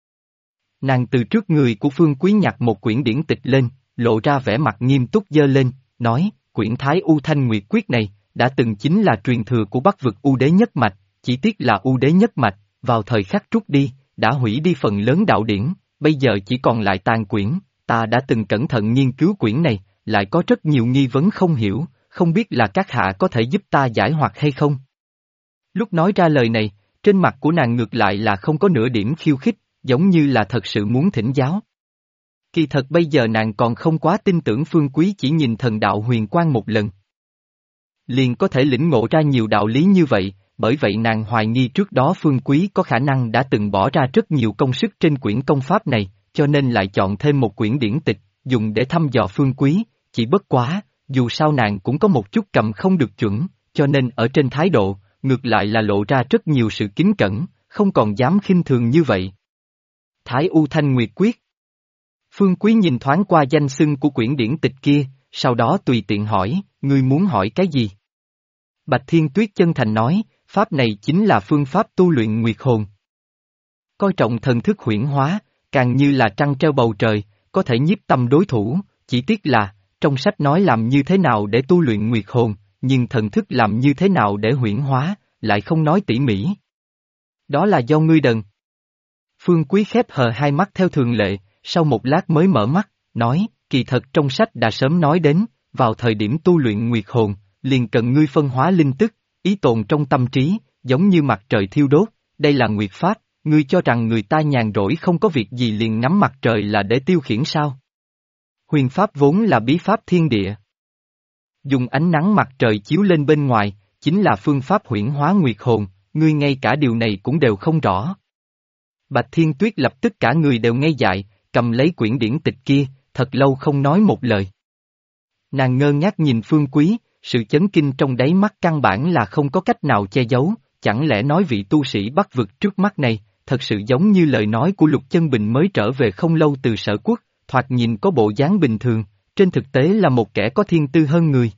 Nàng từ trước người của Phương Quý nhặt một quyển điển tịch lên, lộ ra vẻ mặt nghiêm túc giơ lên, nói, quyển Thái U Thanh Nguyệt Quyết này, đã từng chính là truyền thừa của Bắc vực U Đế nhất mạch, chỉ tiếc là U Đế nhất mạch, vào thời khắc rút đi, đã hủy đi phần lớn đạo điển, bây giờ chỉ còn lại tàn quyển, ta đã từng cẩn thận nghiên cứu quyển này, lại có rất nhiều nghi vấn không hiểu, không biết là các hạ có thể giúp ta giải hoặc hay không. Lúc nói ra lời này, trên mặt của nàng ngược lại là không có nửa điểm khiêu khích, giống như là thật sự muốn thỉnh giáo. Kỳ thật bây giờ nàng còn không quá tin tưởng Phương Quý chỉ nhìn thần đạo huyền quang một lần liền có thể lĩnh ngộ ra nhiều đạo lý như vậy, bởi vậy nàng hoài nghi trước đó Phương Quý có khả năng đã từng bỏ ra rất nhiều công sức trên quyển công pháp này, cho nên lại chọn thêm một quyển điển tịch, dùng để thăm dò Phương Quý, chỉ bất quá, dù sao nàng cũng có một chút cầm không được chuẩn, cho nên ở trên thái độ, ngược lại là lộ ra rất nhiều sự kính cẩn, không còn dám khinh thường như vậy. Thái U Thanh Nguyệt Quyết. Phương Quý nhìn thoáng qua danh xưng của quyển điển tịch kia, sau đó tùy tiện hỏi, ngươi muốn hỏi cái gì? Bạch Thiên Tuyết chân thành nói, pháp này chính là phương pháp tu luyện nguyệt hồn. Coi trọng thần thức huyễn hóa, càng như là trăng treo bầu trời, có thể nhiếp tâm đối thủ, chỉ tiếc là, trong sách nói làm như thế nào để tu luyện nguyệt hồn, nhưng thần thức làm như thế nào để huyễn hóa, lại không nói tỉ mỉ. Đó là do ngươi đần. Phương Quý khép hờ hai mắt theo thường lệ, sau một lát mới mở mắt, nói, kỳ thật trong sách đã sớm nói đến, vào thời điểm tu luyện nguyệt hồn, liền cần ngươi phân hóa linh tức, ý tồn trong tâm trí, giống như mặt trời thiêu đốt, đây là nguyệt pháp, ngươi cho rằng người ta nhàn rỗi không có việc gì liền ngắm mặt trời là để tiêu khiển sao? Huyền pháp vốn là bí pháp thiên địa. Dùng ánh nắng mặt trời chiếu lên bên ngoài, chính là phương pháp huyễn hóa nguyệt hồn, ngươi ngay cả điều này cũng đều không rõ. Bạch Thiên Tuyết lập tức cả người đều ngây dại, cầm lấy quyển điển tịch kia, thật lâu không nói một lời. Nàng ngơ ngác nhìn Phương Quý, sự chấn kinh trong đáy mắt căn bản là không có cách nào che giấu, chẳng lẽ nói vị tu sĩ Bắc vực trước mắt này, thật sự giống như lời nói của Lục Chân Bình mới trở về không lâu từ Sở Quốc, thoạt nhìn có bộ dáng bình thường, trên thực tế là một kẻ có thiên tư hơn người.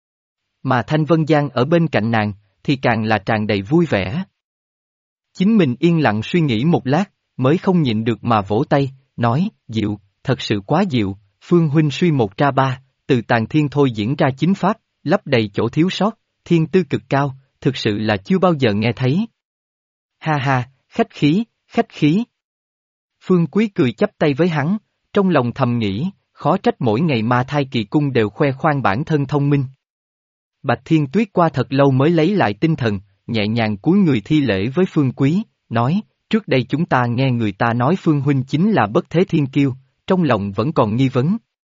Mà Thanh Vân Giang ở bên cạnh nàng, thì càng là tràn đầy vui vẻ. Chính mình yên lặng suy nghĩ một lát, mới không nhịn được mà vỗ tay, nói, diệu, thật sự quá diệu, Phương huynh suy một ra ba, từ tàn thiên thôi diễn ra chính pháp, lấp đầy chỗ thiếu sót, thiên tư cực cao, thực sự là chưa bao giờ nghe thấy. Ha ha, khách khí, khách khí. Phương Quý cười chắp tay với hắn, trong lòng thầm nghĩ, khó trách mỗi ngày Ma Thai Kỳ Cung đều khoe khoang bản thân thông minh. Bạch Thiên Tuyết qua thật lâu mới lấy lại tinh thần, nhẹ nhàng cúi người thi lễ với Phương Quý, nói, trước đây chúng ta nghe người ta nói Phương huynh chính là bất thế thiên kiêu, trong lòng vẫn còn nghi vấn.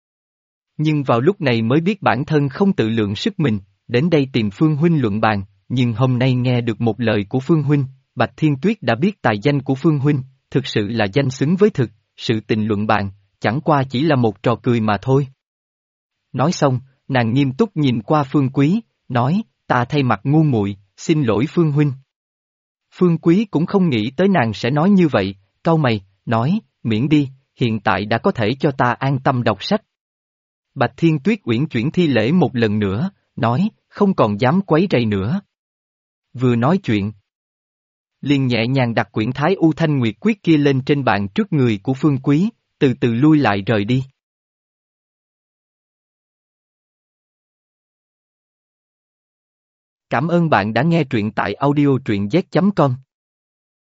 Nhưng vào lúc này mới biết bản thân không tự lượng sức mình, đến đây tìm Phương huynh luận bàn, nhưng hôm nay nghe được một lời của Phương huynh, Bạch Thiên Tuyết đã biết tài danh của Phương huynh, thực sự là danh xứng với thực, sự tình luận bàn, chẳng qua chỉ là một trò cười mà thôi. Nói xong, nàng nghiêm túc nhìn qua Phương Quý, nói, ta thay mặt ngu muội, xin lỗi Phương huynh. Phương Quý cũng không nghĩ tới nàng sẽ nói như vậy, cau mày, nói, miễn đi, hiện tại đã có thể cho ta an tâm đọc sách. Bạch Thiên Tuyết uyển chuyển thi lễ một lần nữa, nói, không còn dám quấy rầy nữa. Vừa nói chuyện, liền nhẹ nhàng đặt quyển Thái U Thanh Nguyệt Quyết kia lên trên bàn trước người của Phương Quý, từ từ lui lại rời đi. Cảm ơn bạn đã nghe truyện tại audio truyện z.com.